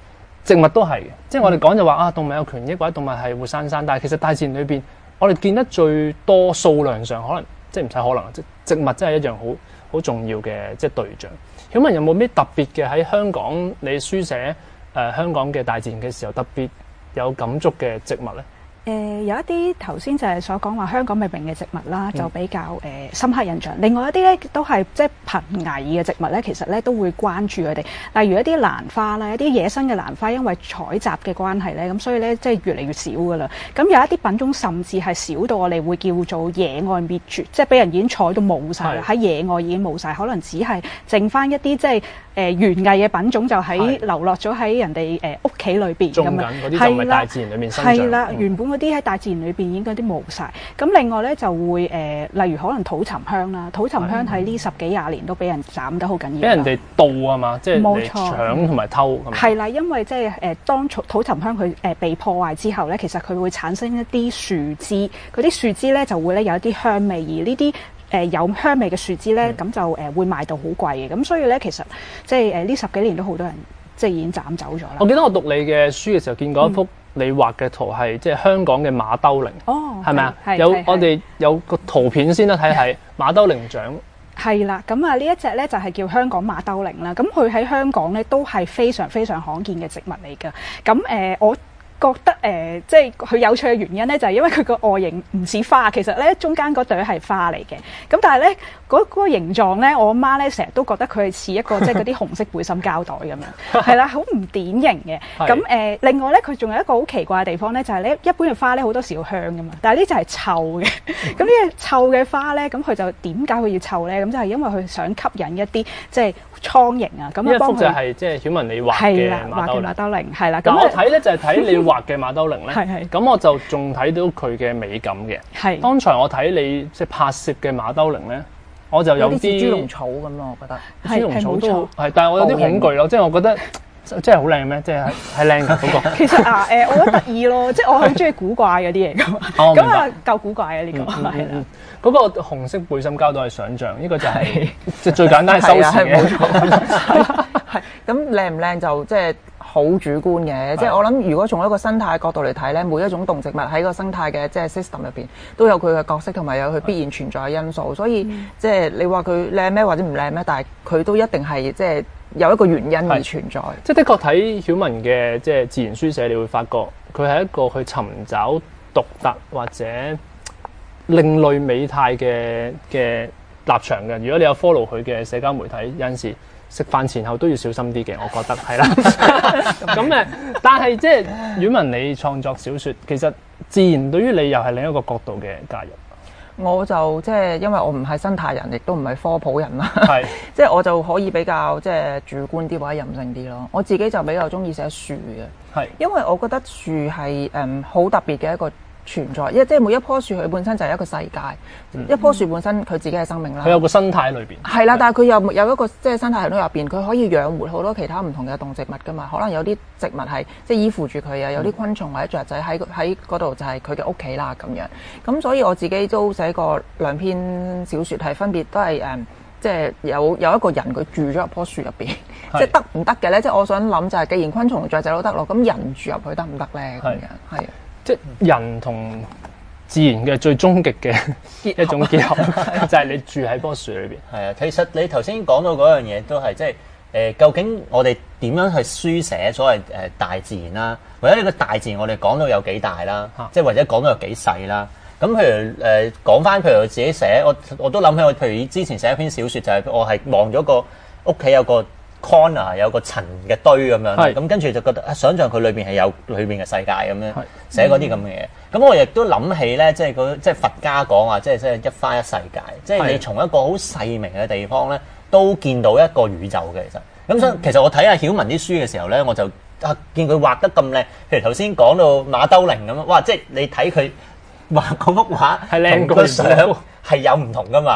植物都係嘅，即係我哋講就話啊，動物有權益或者動物係活生生，但係其實大自然裏邊，我哋見得最多數量上可能即係唔使可能，即植物真係一樣好好重要嘅即係對象。曉雯有冇咩特別嘅喺香港你書寫誒、呃、香港嘅大自然嘅時候特別有感觸嘅植物咧？ 誒、呃、有一啲頭先就係所講話香港未明嘅植物啦，就比較誒、呃、深刻印象。另外一啲咧都係即係瀕危嘅植物咧，其實咧都會關注佢哋。例如一啲蘭花啦，一啲野生嘅蘭花，因為採集嘅關係咧，咁所以咧即係越嚟越少噶啦。咁有一啲品種甚至係少到我哋會叫做野外滅絕，即係俾人已經採到冇晒啦，喺野外已經冇晒，可能只係剩翻一啲即係誒園藝嘅品種就喺流落咗喺人哋誒屋企裏邊咁樣。 嗰啲就唔係大自然裏面生長。 係啦，原本嗰啲喺大自然裏邊應該啲冇晒。咁另外咧就會誒、呃，例如可能土沉香啦，土沉香喺呢十幾廿年都俾人斬得好緊要。 俾人哋盜啊嘛，即係嚟搶同埋偷咁。係啦，因為即係誒，當土沉香佢誒被破壞之後咧，其實佢會產生一啲樹枝，嗰啲樹枝咧就會咧有一啲香味，而呢啲誒有香味嘅樹枝咧，咁、嗯、就誒會賣到好貴嘅。咁所以咧，其實即係誒呢十幾年都好多人即係已經斬走咗啦。 我記得我讀你嘅書嘅時候，見過一幅、嗯。你畫嘅圖係即係香港嘅馬兜鈴， 哦， 係咪啊？有我哋有個圖片先啦，睇係馬兜鈴獎。 係啦，咁啊呢一隻咧就係叫香港馬兜鈴啦。咁佢喺香港咧都係非常非常罕見嘅植物嚟㗎。咁誒、呃、我覺得誒、呃，即係佢有趣嘅原因咧，就係、是、因為佢個外形唔似花，其實咧中間嗰朵係花嚟嘅。咁但係咧嗰個形狀咧，我阿媽咧成日都覺得佢係似一個即係嗰啲紅色背心膠袋咁樣，係啦，好唔典型嘅。咁誒、呃，另外咧佢仲有一個好奇怪嘅地方咧，就係、是、咧一般嘅花咧好多時要香噶嘛，但係呢就係臭嘅。咁呢隻臭嘅花咧，咁佢就點解佢要臭咧？咁就係因為佢想吸引一啲即係蒼蠅啊。咁呢一幅就係即係曉雯你畫嘅馬兜鈴， 馬兜鈴係啦。 咁我睇咧就係睇你畫嘅馬兜鈴咧，咁我就仲睇到佢嘅美感嘅。係，當場我睇你即係拍攝嘅馬兜鈴咧。我就有啲豬籠草咁咯，我覺得豬籠草都係，但係我有啲恐懼咯，即係我覺得真係好靚咩？即係係靚嘅嗰個。 其實啊，誒，我覺得得意咯，即係我好中意古怪嗰啲嘢㗎嘛。咁啊，夠古怪啊呢個係啦。 嗰個紅色背心膠袋係想像，呢個就係即係最簡單係收視嘅。冇錯。 係咁靚唔靚就即係好主觀嘅，即係我諗，如果從一個生態角度嚟睇咧，每一種動植物喺個生態嘅即係 system 入邊都有佢嘅角色同埋有佢必然存在嘅因素，所以、嗯、即係你話佢靚咩或者唔靚咩，但係佢都一定係即係有一個原因而存在。 即係的確睇曉雯嘅即係自然書寫，你會發覺佢係一個去尋找獨特或者另類美態嘅嘅立場嘅。如果你有 follow 佢嘅社交媒體，有陣時食飯前後都要小心啲嘅，我覺得係啦。咁誒，但係即係曉雯你創作小説，其實自然對於你又係另一個角度嘅介入。 我就即係因為我唔係生態人，亦都唔係科普人啦。係，即係我就可以比較即係主觀啲或者任性啲咯。我自己就比較中意寫樹嘅，係，因為我覺得樹係誒好特別嘅一個存在，因為即係每一棵樹佢本身就係一個世界，嗯、一棵樹本身佢自己係生命啦。佢有個生態裏邊。係啦，但係佢又有一個即係生態系統入邊，佢可以養活好多其他唔同嘅動植物噶嘛。可能有啲植物係即係依附住佢啊，有啲昆蟲或者雀仔喺喺嗰度就係佢嘅屋企啦咁樣。咁所以我自己都寫過兩篇小説，係分別都係誒、嗯，即係有有一個人佢住咗入棵樹入邊，即係得唔得嘅咧？即係我想諗就係，既然昆蟲同雀仔都得咯，咁人住入去得唔得咧？咁樣係。即係人同自然嘅最終極嘅一種結合，就係你住喺棵樹裏邊。 係啊，其實你頭先講到嗰樣嘢都係即係誒，究竟我哋點樣去書寫所謂誒大自然啦，或者呢個大自然我哋講到有幾大啦，即係或者講到有幾細啦。咁譬如誒講翻，譬如我自己寫，我我都諗起我譬如之前寫一篇小説，就係我係望咗個屋企有個 corner 有個塵嘅堆咁樣，咁跟住就覺得啊，想像佢裏邊係有裏邊嘅世界咁樣，寫嗰啲咁嘅嘢。咁、嗯、我亦都諗起咧，即係嗰即係佛家講話，即係即係一花一世界，即係你從一個好細微嘅地方咧，都見到一個宇宙嘅。其實咁所以其實我睇下曉雯啲書嘅時候咧，我就啊見佢畫得咁靚。譬如頭先講到馬兜鈴咁樣，哇！即係你睇佢畫嗰幅畫係靚過相係有唔同噶嘛。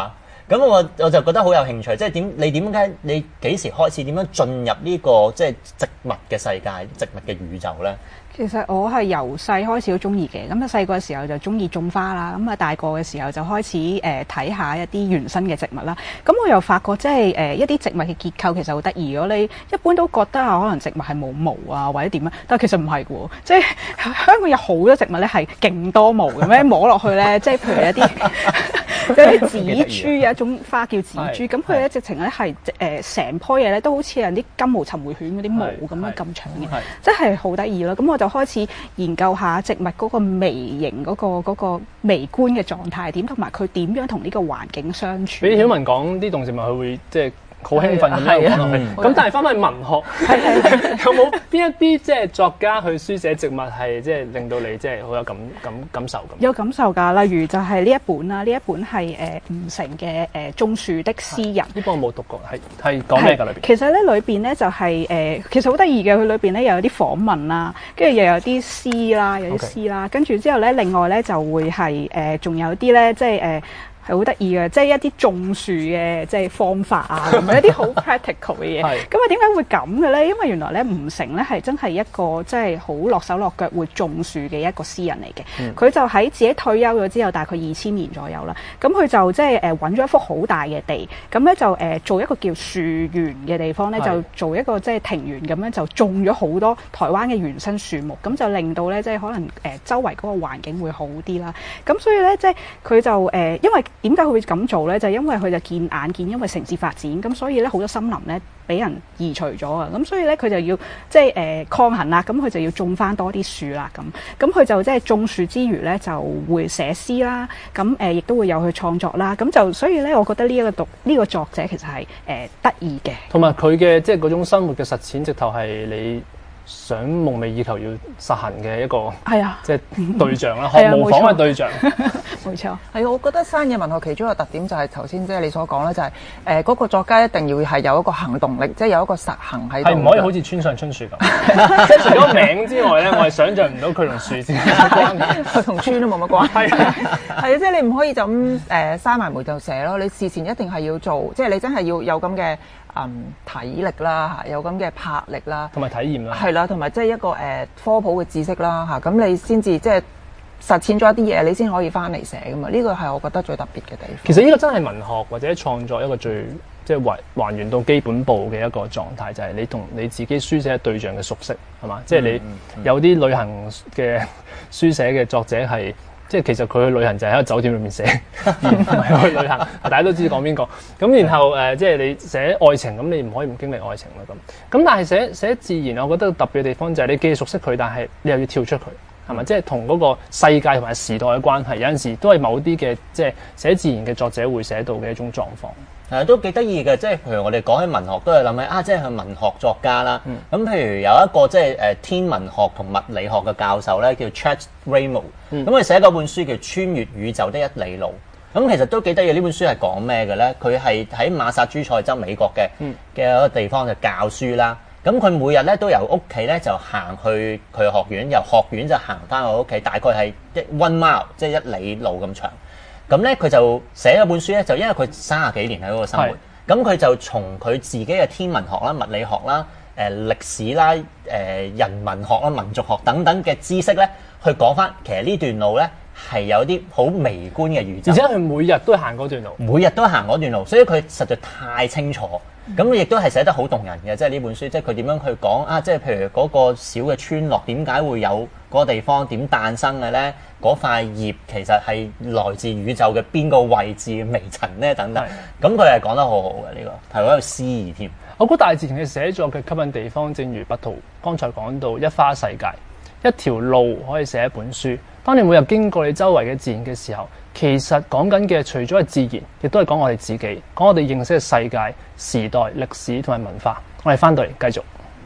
咁我我就覺得好有興趣，即係點你點解你幾時開始點樣進入呢個即係植物嘅世界、植物嘅宇宙咧？ 其實我係由細開始都中意嘅，咁啊細個嘅時候就中意種花啦，咁啊大個嘅時候就開始誒睇下一啲原生嘅植物啦。咁我又發覺即係誒一啲植物嘅結構其實好得意嘅，你一般都覺得啊可能植物係冇毛啊或者點啊，但係其實唔係嘅喎，即係香港有好多植物咧係勁多毛嘅咩，摸落去咧即係譬如一啲有啲紫珠，有一種花叫紫珠，咁佢咧直情咧係誒成棵嘢咧都好似有啲金毛尋回犬嗰啲毛咁樣咁長嘅，即係好得意咯。咁我就就開始研究下植物嗰個微型嗰、嗰個嗰個微觀嘅狀態點，同埋佢點樣同呢個環境相處。 俾曉雯講啲動植物，佢會即係好興奮咁樣講落去。咁但係翻返去文學，有冇邊一啲即係作家去書寫植物係即係令到你即係好有感感感受咁？ 有感受㗎，例如就係呢一本啦，呢一本係誒吳成嘅誒《種樹的詩人》。呢本我冇讀過，係係講咩㗎裏邊？ 其實咧裏邊咧就係、是、誒、呃，其實好得意嘅，佢裏邊咧又有啲訪問啦，跟住又有啲詩啦，有啲詩啦，跟住之後咧，另外咧就會係誒，仲、呃、有啲咧即係誒。呃係好得意嘅，即係一啲種樹嘅即係方法啊，咁樣一啲好 practical 嘅嘢。咁啊，點解會咁嘅咧？因為原來咧，吳成咧係真係一個即係好落手落腳會種樹嘅一個詩人嚟嘅。佢、嗯、就喺自己退休咗之後，大概二千年左右啦。咁佢就即係誒揾咗一幅好大嘅地，咁咧就誒、呃、做一個叫樹園嘅地方咧，就做一個即係庭園咁樣，就種咗好多台灣嘅原生樹木，咁就令到咧即係可能誒、呃、周圍嗰個環境會好啲啦。咁所以咧即係佢就誒、呃，因為點解佢會咁做咧？就係、因為佢就見眼見，因為城市發展，咁所以咧好多森林咧俾人移除咗啊！咁所以咧佢就要即係誒抗衡啦，咁佢就要種翻多啲樹啦。咁咁佢就即係種樹之餘咧，就會寫詩啦。咁誒亦都會有去創作啦。咁就所以咧，我覺得呢一個讀呢、呢個作者其實係誒得意嘅。 同埋佢嘅即係嗰種生活嘅實踐，直頭係你想夢寐以求要實行嘅一個係啊， 即係對象啦，學模仿嘅對象。 冇錯， 係我覺得山野文學其中一個特點就係頭先即係你所講咧，就係誒嗰個作家一定要係有一個行動力，即係有一個實行喺度。係唔可以好似村上春樹咁，即係除咗名之外咧，我係想像唔到佢同樹之間嘅關係。 佢同村都冇乜關係。係啊，即係你唔可以就咁誒閂埋門就寫咯。你事前一定係要做，即係你真係要有咁嘅嗯體力啦嚇，有咁嘅魄力啦， 同埋體驗啦。 係啦，同埋即係一個誒科普嘅知識啦嚇，咁你先至即係實踐咗一啲嘢，你先可以翻嚟寫噶嘛。呢個係我覺得最特別嘅地方。 其實呢個真係文學或者創作一個最即係還還原到基本步嘅一個狀態，就係、是、你同你自己書寫對象嘅熟悉係嘛？即係、就是、你有啲旅行嘅書寫嘅作者係。即係其實佢去旅行就係喺個酒店裏面寫，而唔係去旅行。大家都知講邊個。咁然後誒、呃，即係你寫愛情，咁你唔可以唔經歷愛情啦咁。咁但係寫寫自然，我覺得特別嘅地方就係你既熟悉佢，但係你又要跳出佢，係咪？即係同嗰個世界同埋時代嘅關係，有陣時都係某啲嘅即係寫自然嘅作者會寫到嘅一種狀況。 係啊，都幾得意嘅，即係譬如我哋講起文學，都係諗起啊，即係佢文學作家啦。咁、嗯、譬如有一個即係誒天文學同物理學嘅教授咧，叫 Chet Ramo。咁佢寫嗰本書叫《穿越宇宙的一里路》。咁其實都幾得意，呢本書係講咩嘅咧？佢係喺馬薩諸塞州美國嘅嘅一個地方就教書啦。咁佢每日咧都由屋企咧就行去佢嘅學院，由學院就行翻去屋企，大概係一 one mile， 即係一里路咁長。咁咧佢就寫咗本書咧，就因為佢三十幾年喺嗰個生活，咁佢就從佢自己嘅天文學啦、物理學啦、誒、呃、歷史啦、誒、呃、人文學啦、民族學等等嘅知識咧，去講翻其實呢段路咧係有啲好微觀嘅宇宙， 而且佢每日都行嗰段路， 每日都行嗰段路，所以佢實在太清楚。咁亦都係寫得好動人嘅，即係呢本書，即係佢點樣去講啊？即係譬如嗰個小嘅村落點解會有嗰個地方點誕生嘅咧？嗰塊葉其實係來自宇宙嘅邊個位置嘅微塵咧？等等。咁佢係講得好好嘅呢個，係好有詩意添。 我估大自然嘅寫作嘅吸引地方，正如不圖剛才講到一花世界，一條路可以寫一本書。當你每日經過你周圍嘅自然嘅時候，其實講緊嘅除咗係自然，亦都係講我哋自己，講我哋認識嘅世界、時代、歷史同埋文化。我哋翻到嚟繼續。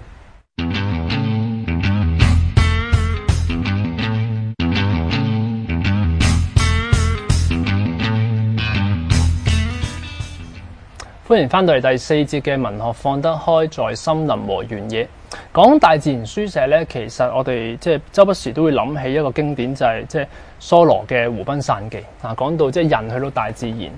歡迎翻到嚟第四節嘅文學放得開，在森林和原野。講大自然書寫咧，其實我哋即係周不時都會諗起一個經典，就係即係梭羅嘅《湖濱散記》啊。講到即係人去到大自然，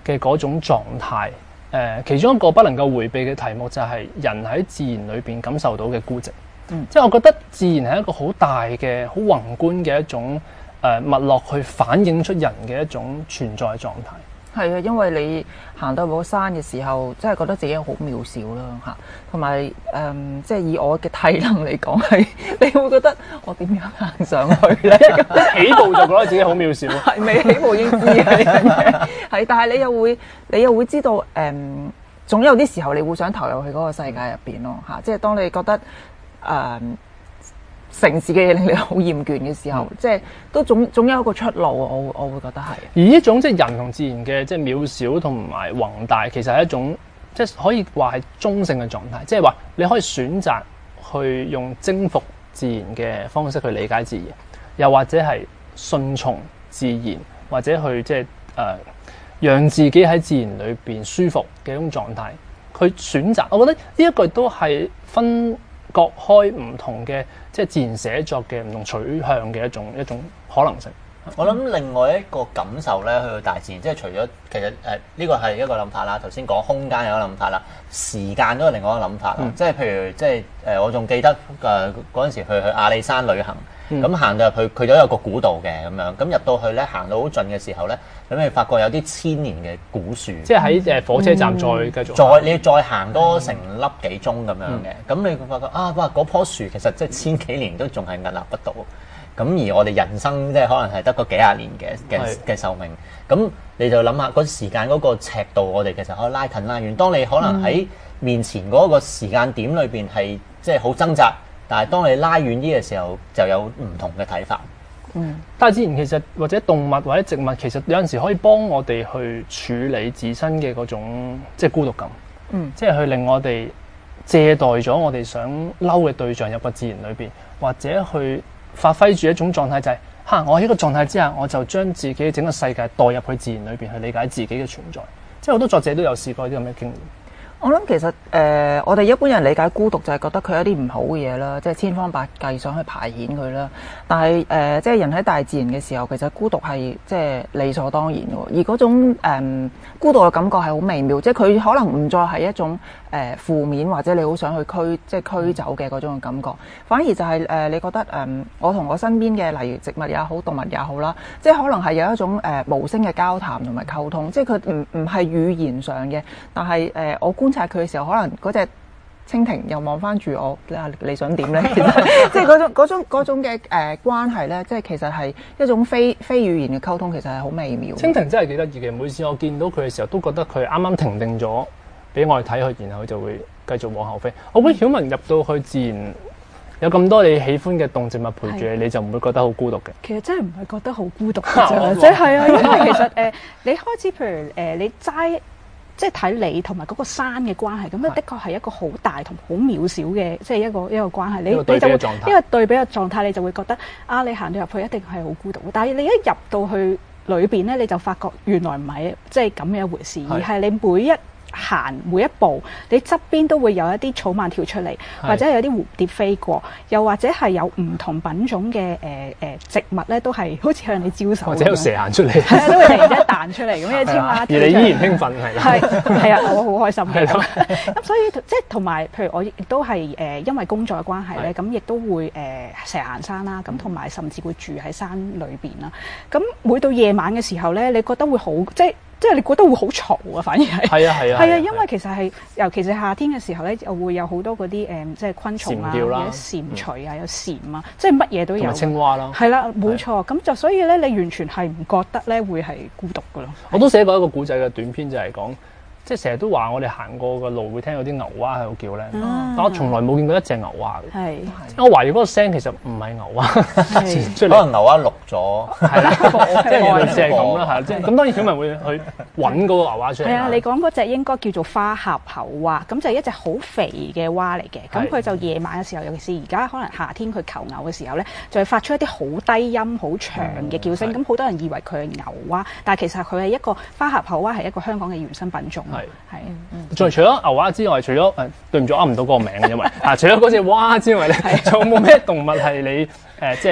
嘅嗰種狀態。誒、呃，其中一個不能夠迴避嘅題目就係人喺自然裏邊感受到嘅孤寂。嗯，即係我覺得自然係一個好大嘅、好宏觀嘅一種誒脈絡，去反映出人嘅一種存在狀態。 係啊，因為你行到嗰山嘅時候，真係覺得自己好渺小啦嚇，同埋誒，即係以我嘅體能嚟講，係你會覺得我點樣行上去咧？ 起步就覺得自己好渺小， 係未起步已經知嘅呢樣嘢，係，但係你又會你又會知道誒、嗯，總有啲時候你會想投入去嗰個世界入邊咯嚇，即係當你覺得誒。嗯城市嘅嘢令你好厭倦嘅時候，嗯、即係都總總有一個出路，我我會覺得係。而呢種即係人同自然嘅即係渺小同埋宏大，其實係一種即係可以話係中性嘅狀態，即係話你可以選擇去用征服自然嘅方式去理解自然，又或者係順從自然，或者去即係誒、呃、讓自己喺自然裏邊舒服嘅一種狀態。去選擇，我覺得呢一個都係分割開唔同嘅即係自然寫作嘅唔同取向嘅一種一種可能性。 我諗另外一個感受咧，去到大自然，即係除咗其實誒呢、呃這個係一個諗法啦。頭先講空間有一個諗法啦，時間都係另外一個諗法啦。嗯、即係譬如即係誒、呃，我仲記得誒嗰陣時去去亞利山旅行，咁行到入去，佢都有個古道嘅咁樣。咁入到去咧，行到好盡嘅時候咧，咁你發覺有啲千年嘅古樹， 即係喺誒火車站再繼續、嗯， 再你要再行多成粒幾鐘咁樣嘅。咁、嗯、你會發覺啊，哇！嗰棵樹其實即係千幾年都仲係屹立不倒。咁而我哋人生即係可能係得個幾廿年嘅嘅嘅壽命，咁你就諗下嗰時間嗰個尺度，我哋其實可以拉近拉遠。當你可能喺面前嗰個時間點裏邊係即係好掙扎，但係當你拉遠啲嘅時候，就有唔同嘅睇法。 嗯，大自然其實或者動物或者植物，其實有陣時可以幫我哋去處理自身嘅嗰種即係孤獨感。嗯，即係去令我哋借代咗我哋想嬲嘅對象入個自然裏邊，或者去發揮住一種狀態，就係嚇我喺呢個狀態之下，我就將自己整個世界代入去自然裏邊去理解自己嘅存在。即係好多作者都有試過啲咁嘅經驗。 我諗其實誒、呃，我哋一般人理解孤獨就係覺得佢有啲唔好嘅嘢啦，即係千方百計想去排遣佢啦。但係誒、呃，即係人喺大自然嘅時候，其實孤獨係即係理所當然嘅。而嗰種誒、呃、孤獨嘅感覺係好微妙，即係佢可能唔再係一種誒、呃、負面或者你好想去驅即係驅走嘅嗰種感覺，反而就係、是、誒、呃、你覺得誒、呃、我同我身邊嘅例如植物也好、動物也好啦，即係可能係有一種誒、呃、無聲嘅交談同埋溝通，即係佢唔唔係語言上嘅，但係誒、呃、我觀察佢嘅時候，可能嗰隻蜻蜓又望翻住我，你話你想點咧？其實即係嗰種嗰種嗰種嘅誒、呃、關係咧，即係其實係一種非非語言嘅溝通，其實係好微妙。 蜻蜓真係幾得意嘅，每次我見到佢嘅時候，都覺得佢啱啱停定咗，俾我哋睇佢，然後佢就會繼續往後飛。我覺得曉雯入到去自然，有咁多你喜歡嘅動植物陪住你，的你就唔會覺得好孤獨嘅。 其實真係唔係覺得好孤獨嘅啫，即係啊，因為其實誒、呃，你開始譬如誒、呃，你齋。即係睇你同埋嗰個山嘅關係，咁咧的確係一個好大同好渺小嘅，即係一個一個關係。你你就會呢個對比嘅狀態，你就會覺得啊，你行到入去一定係好孤獨。但係你一入到去裏邊咧，你就發覺原來唔係即係咁嘅一回事，而係你每一行每一步，你側邊都會有一啲草蜢跳出嚟，或者有啲蝴蝶飛過，又或者係有唔同品種嘅誒誒植物咧，都係好似向你招手， 或者有蛇行出嚟， 係啊，都會突然間彈出嚟咁嘅青蛙。而你依然興奮係啦， 係係啊，我好開心嘅。咁所以即係同埋，譬如我亦都係誒，因為工作嘅關係咧，咁亦都會誒成日行山啦，咁同埋甚至會住喺山裏邊啦。咁每到夜晚嘅時候咧，你覺得會好即係。即係你覺得會好嘈啊，反而係係啊係啊係啊，因為其實係尤其是夏天嘅時候咧，就會有好多嗰啲誒，即係昆蟲啊，有蟾蜍啊，有蟬啊，即係乜嘢都有。同埋青蛙啦。係啦，冇錯。咁就所以咧，你完全係唔覺得咧會係孤獨噶咯。 我都寫過一個古仔嘅短篇，就係講。即係成日都話我哋行過個路會聽到啲牛蛙喺度叫咧，嗯、但我從來冇見過一隻牛蛙嘅。係，我懷疑嗰個聲其實唔係牛蛙， 可能牛蛙錄咗。係啦， 即係類似係咁啦，係即係咁。當然曉雯會去揾嗰個牛蛙出嚟。 係啊，你講嗰隻應該叫做花狹口蛙，咁就係一隻好肥嘅蛙嚟嘅。咁佢就夜晚嘅時候，尤其是而家可能夏天佢求偶嘅時候咧，就係發出一啲好低音、好長嘅叫聲。咁好、嗯、多人以為佢係牛蛙，但係其實佢係一個花狹口蛙，係一個香港嘅原生品種。係係， 仲除咗牛蛙之外，除咗誒對唔住，噏唔到嗰個名嘅，因為啊，除咗嗰隻蛙之外咧，仲有冇咩動物係你誒即係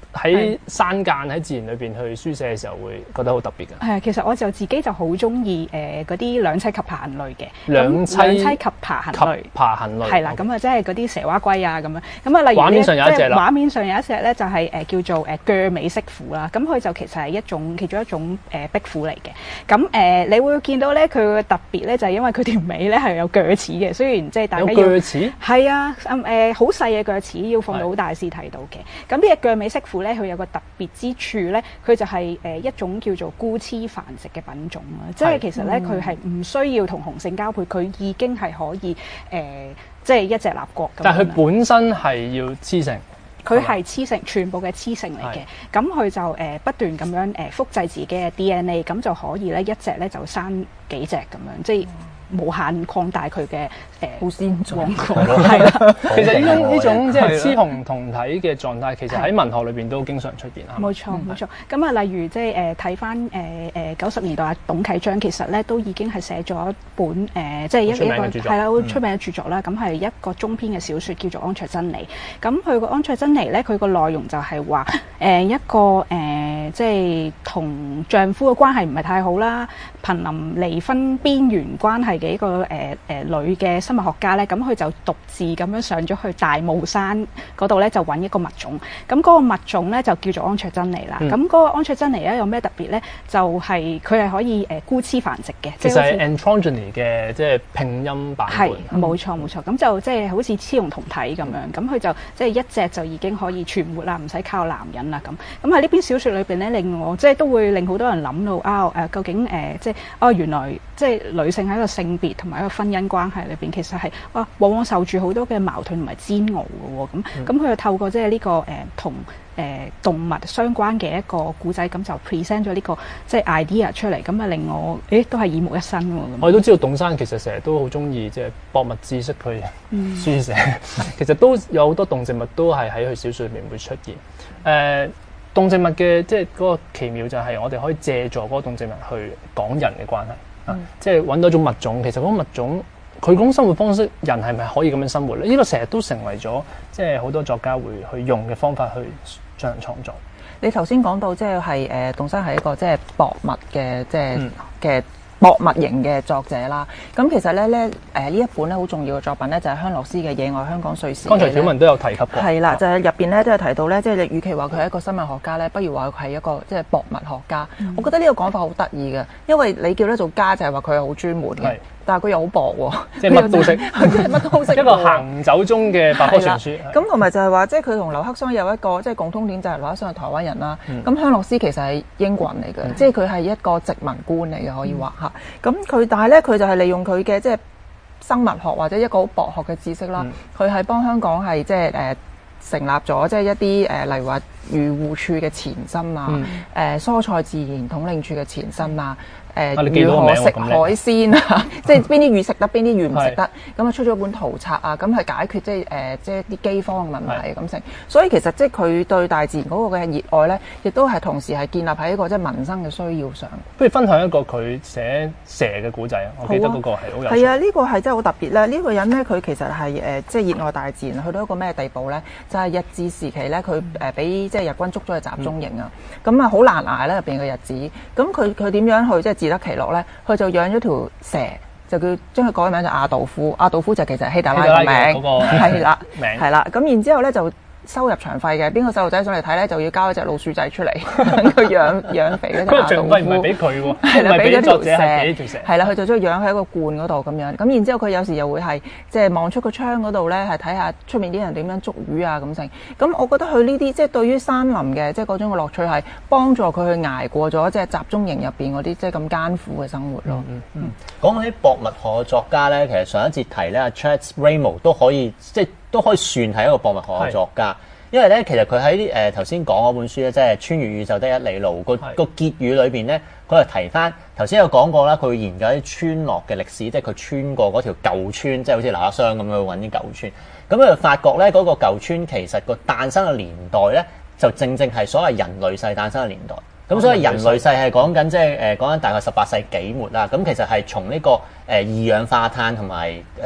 喺山間喺自然裏邊去書寫嘅時候，會覺得好特別嘅。 係啊，其實我就自己就好中意誒嗰啲兩棲及爬行類嘅。 兩棲兩棲及爬行類。 爬行類。 係啦，咁啊，即係嗰啲蛇蛙龜啊咁樣。咁啊，例如畫面上有一隻啦。 畫面上有一隻咧，就係誒叫做誒鋸尾蜥虎啦。咁佢就其實係一種其中一種誒壁虎嚟嘅。咁誒，你會見到咧，佢嘅特別咧就係因為佢條尾咧係有鋸齒嘅。雖然即係大家要有鋸齒。 係啊，誒好細嘅鋸齒，要放到好大先睇到嘅。咁呢隻鋸尾蜥虎咧，佢有個特別之處咧，佢就係誒一種叫做孤雌繁殖嘅品種啊！即係其實咧，佢係唔需要同雄性交配，佢已經係可以誒、呃，即係一隻立國咁。 但係佢本身係要雌性， 佢係雌性，全部嘅雌性嚟嘅。咁佢就誒、呃、不斷咁樣誒、呃、複製自己嘅 D N A，咁就可以咧一隻咧就生幾隻咁樣，即係。無限擴大佢嘅誒好先進， 係啦。 其實呢種呢種即係雌雄同體嘅狀態，其實喺文學裏邊都經常出現啊。 冇錯冇錯。咁啊，例如即係誒睇翻誒誒九十年代啊，董啟章其實咧都已經係寫咗一本誒、呃，即係一一個係啦好出名嘅著作啦。咁係、嗯、一個中篇嘅小説叫做《安卓真理》。咁佢個《安卓真理》咧，佢個內容就係話誒一個誒、呃，即係同丈夫嘅關係唔係太好啦，瀕臨離婚邊緣關係嘅一個誒誒、呃呃、女嘅生物學家咧，咁佢就獨自咁樣上咗去大霧山嗰度咧，就揾一個物種。咁嗰個物種咧就叫做安卓真理啦。咁嗰、嗯、個安卓真理咧有咩特別咧？就係佢係可以誒孤雌繁殖嘅。 其實係 androgyny 嘅即係拼音版本。係冇錯冇錯。咁就即係好似雌雄同體咁樣。咁佢就即係一隻就已經可以存活啦，唔使靠男人啦咁。咁喺呢篇小説裏邊咧，令我即係都會令好多人諗到啊誒、呃，究竟誒、呃、即係哦原來即係女性喺一個性別同埋一個婚姻關係裏邊，其實係哇，往往受住好多嘅矛盾同埋煎熬嘅喎。咁咁佢就透過即係呢個誒同誒動物相關嘅一個故仔，咁就 present 咗呢個即係 idea 出嚟，咁啊令我誒都係耳目一新喎。 我哋都知道董生其實成日都好中意即係博物知識去書寫，嗯、其實都有好多動植物都係喺佢小説裏面會出現。誒、呃、動植物嘅即係嗰個奇妙就係我哋可以借助嗰個動植物去講人嘅關係。嗯、即係揾到一種物種，其實嗰種物種佢嗰種生活方式，人係咪可以咁樣生活咧？呢、這個成日都成為咗即係好多作家會去用嘅方法去進行創作。 你頭先講到即係係誒董生係一個即係博物嘅即係嘅博物型嘅作者啦。咁其實咧咧誒呢、呃、一本咧好重要嘅作品咧就係香洛斯嘅《野外香港歲時》。剛才小文都有提及過。 係啦，就係入邊咧都有提到咧，即係與其話佢係一個生物學家咧，不如話佢係一個即係博物學家。嗯、我覺得呢個講法好得意嘅，因為你叫得做家就係話佢係好專門嘅。但係佢又好薄喎， 即係乜都識， 即係乜都識。 一個行走中嘅百科全書。 咁同埋就係話，即係佢同劉克襄有一個即係共通點，就係劉克襄係台灣人啦。咁、嗯、香洛斯其實係英國人嚟嘅，嗯、即係佢係一個殖民官嚟嘅，可以話嚇。咁佢、嗯、但係咧，佢就係利用佢嘅即係生物學或者一個好博學嘅知識啦，佢係、嗯、幫香港係即係誒。呃成立咗即係一啲誒、呃，例如話漁護處嘅前身啊，誒、嗯呃、蔬菜自然統領處嘅前身啊，誒如何食海鮮啊，即係邊啲魚食得，邊啲魚唔食得，咁啊出咗本圖冊啊，咁係解決即係誒即係啲饑荒嘅問題咁成。所以其實即係佢對大自然嗰個嘅熱愛咧，亦都係同時係建立喺一個即係民生嘅需要上。 不如分享一個佢寫蛇嘅古仔啊！我記得嗰個係好有趣。 係啊，呢、這個係真係好特別咧。呢、這個人咧，佢其實係誒即係熱愛大自然，去到一個咩地步咧？就係、是、日治時期咧，佢誒俾即係日軍捉咗去集中營啊！咁啊好難捱咧入邊嘅日子。咁佢佢點樣去即係自得其樂咧？佢就養咗條蛇，就叫將佢改名就阿道夫。阿道夫就其實係希特拉嘅名，係啦，係啦。咁然之後咧就收入場費嘅，邊個細路仔上嚟睇咧，就要交一隻老鼠仔出嚟，等佢養養肥嗰隻阿道夫。嗰個場費唔係俾佢喎，係啦，俾咗條蛇，係啦，佢就將佢養喺一個罐嗰度咁樣。咁然之後佢有時又會係即係望出個窗嗰度咧，係睇下出面啲人點樣捉魚啊咁成。咁我覺得佢呢啲即係對於山林嘅即係嗰種嘅樂趣係幫助佢去捱過咗即係集中營入邊嗰啲即係咁艱苦嘅生活咯。 嗯嗯。講起博物學嘅作家咧，其實上一節題咧，阿 Chet Ramo 都可以即係。都可以算係一個博物學嘅作家，是因為咧其實佢喺誒頭先講嗰本書咧，即係《穿越宇宙的一里路》個個結語裏邊咧，佢係提翻頭先有講過啦，佢會研究啲村落嘅歷史，即係佢穿過嗰條舊村，即係好似劉克襄咁樣去揾啲舊村，咁佢就發覺咧嗰個舊村其實個誕生嘅年代咧，就正正係所謂人類世誕生嘅年代。咁所以人類世係講緊即係誒講緊大概十八世紀末啦。咁其實係從呢個誒二氧化碳同埋誒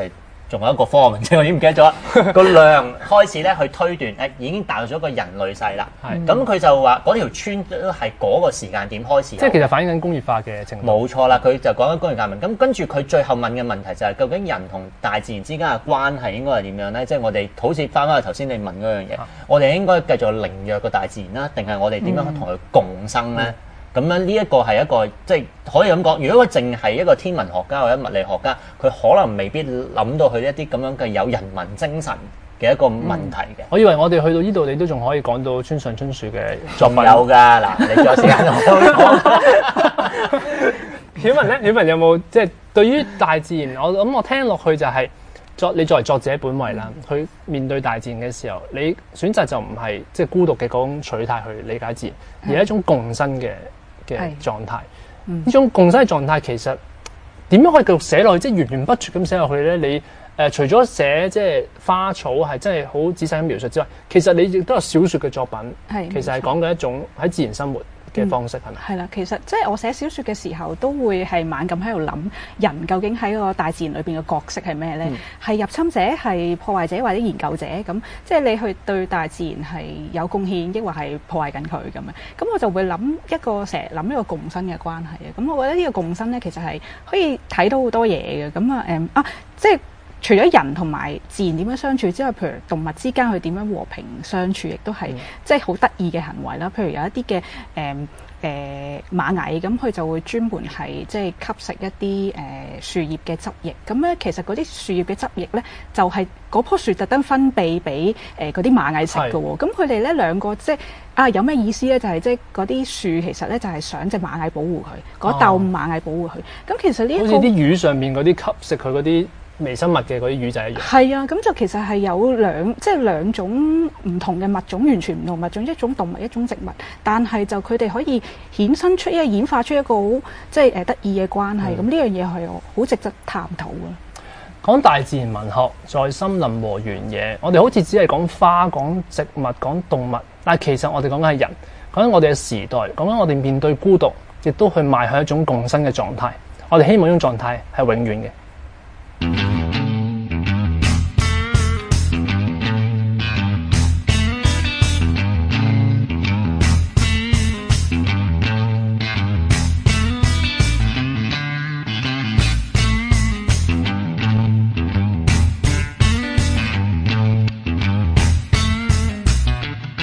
仲有一個科學名稱，我已經唔記得咗。個量開始咧去推斷，誒已經達到咗個人類世啦。係，咁佢就話嗰條村都係嗰個時間點開始。 即係其實反映緊工業化嘅情況。 冇錯啦，佢就講緊工業革命。咁跟住佢最後問嘅問題就係、是，究竟人同大自然之間嘅關係應該係點樣咧？即係我哋好似翻返去頭先你問嗰樣嘢，啊、我哋應該繼續凌虐個大自然啦，定係我哋點樣同佢共生咧？咁樣呢一個係一個即係可以咁講，如果佢淨係一個天文學家或者物理學家，佢可能未必諗到佢一啲咁樣嘅有人文精神嘅一個問題嘅、嗯。 我以為我哋去到呢度，你都仲可以講到村上春樹嘅作品。 有㗎，嗱，你仲有時間我都講。 曉文咧，曉文有冇即係對於大自然？我諗我聽落去就係、是、作你作為作者本位啦，去面對大自然嘅時候，你選擇就唔係即係孤獨嘅嗰種取態去理解自然，而係一種共生嘅嘅狀態。呢、嗯、種共生嘅狀態其實點樣可以繼續寫落去，即係源源不絕咁寫落去咧？你誒、呃、除咗寫即係花草係真係好仔細咁描述之外，其實你亦都有小説嘅作品，其實係講緊一種喺自然生活嘅方式係咪？ 係啦、嗯，其實即係我寫小説嘅時候，都會係猛咁喺度諗人究竟喺個大自然裏邊嘅角色係咩咧？係、嗯、入侵者、係破壞者或者研究者咁，即係你去對大自然係有貢獻，抑或係破壞緊佢咁樣？咁我就會諗一個成日諗一個共生嘅關係啊！咁我覺得呢個共生咧，其實係可以睇到好多嘢嘅。咁啊誒啊，即係除咗人同埋自然點樣相處之外，譬如動物之間佢點樣和平相處，亦都係、嗯、即係好得意嘅行為啦。譬如有一啲嘅誒誒螞蟻咁，佢就會專門係即係吸食一啲誒、呃、樹葉嘅汁液。咁咧其實嗰啲樹葉嘅汁液咧，就係、是、嗰棵樹特登分泌俾誒嗰啲螞蟻食嘅喎。咁佢哋咧兩個即係啊有咩意思咧？就係、是、即係嗰啲樹其實咧就係想隻螞蟻保護佢，嗰竇螞蟻保護佢。咁、哦、其實呢、這個、好似啲魚上面嗰啲吸食佢嗰啲微生物嘅嗰啲魚仔一樣，係啊，咁就其實係有兩即係兩種唔同嘅物種，完全唔同物種，一種動物，一種植物，但係就佢哋可以衍生出一個演化出一個好即係誒得意嘅關係。咁呢、嗯、樣嘢係好值得探討嘅。講大自然文學，在森林和原野，我哋好似只係講花、講植物、講動物，但係其實我哋講緊係人，講緊我哋嘅時代，講緊我哋面對孤獨，亦都去邁向一種共生嘅狀態。我哋希望呢種狀態係永遠嘅。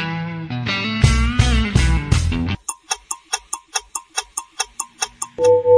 you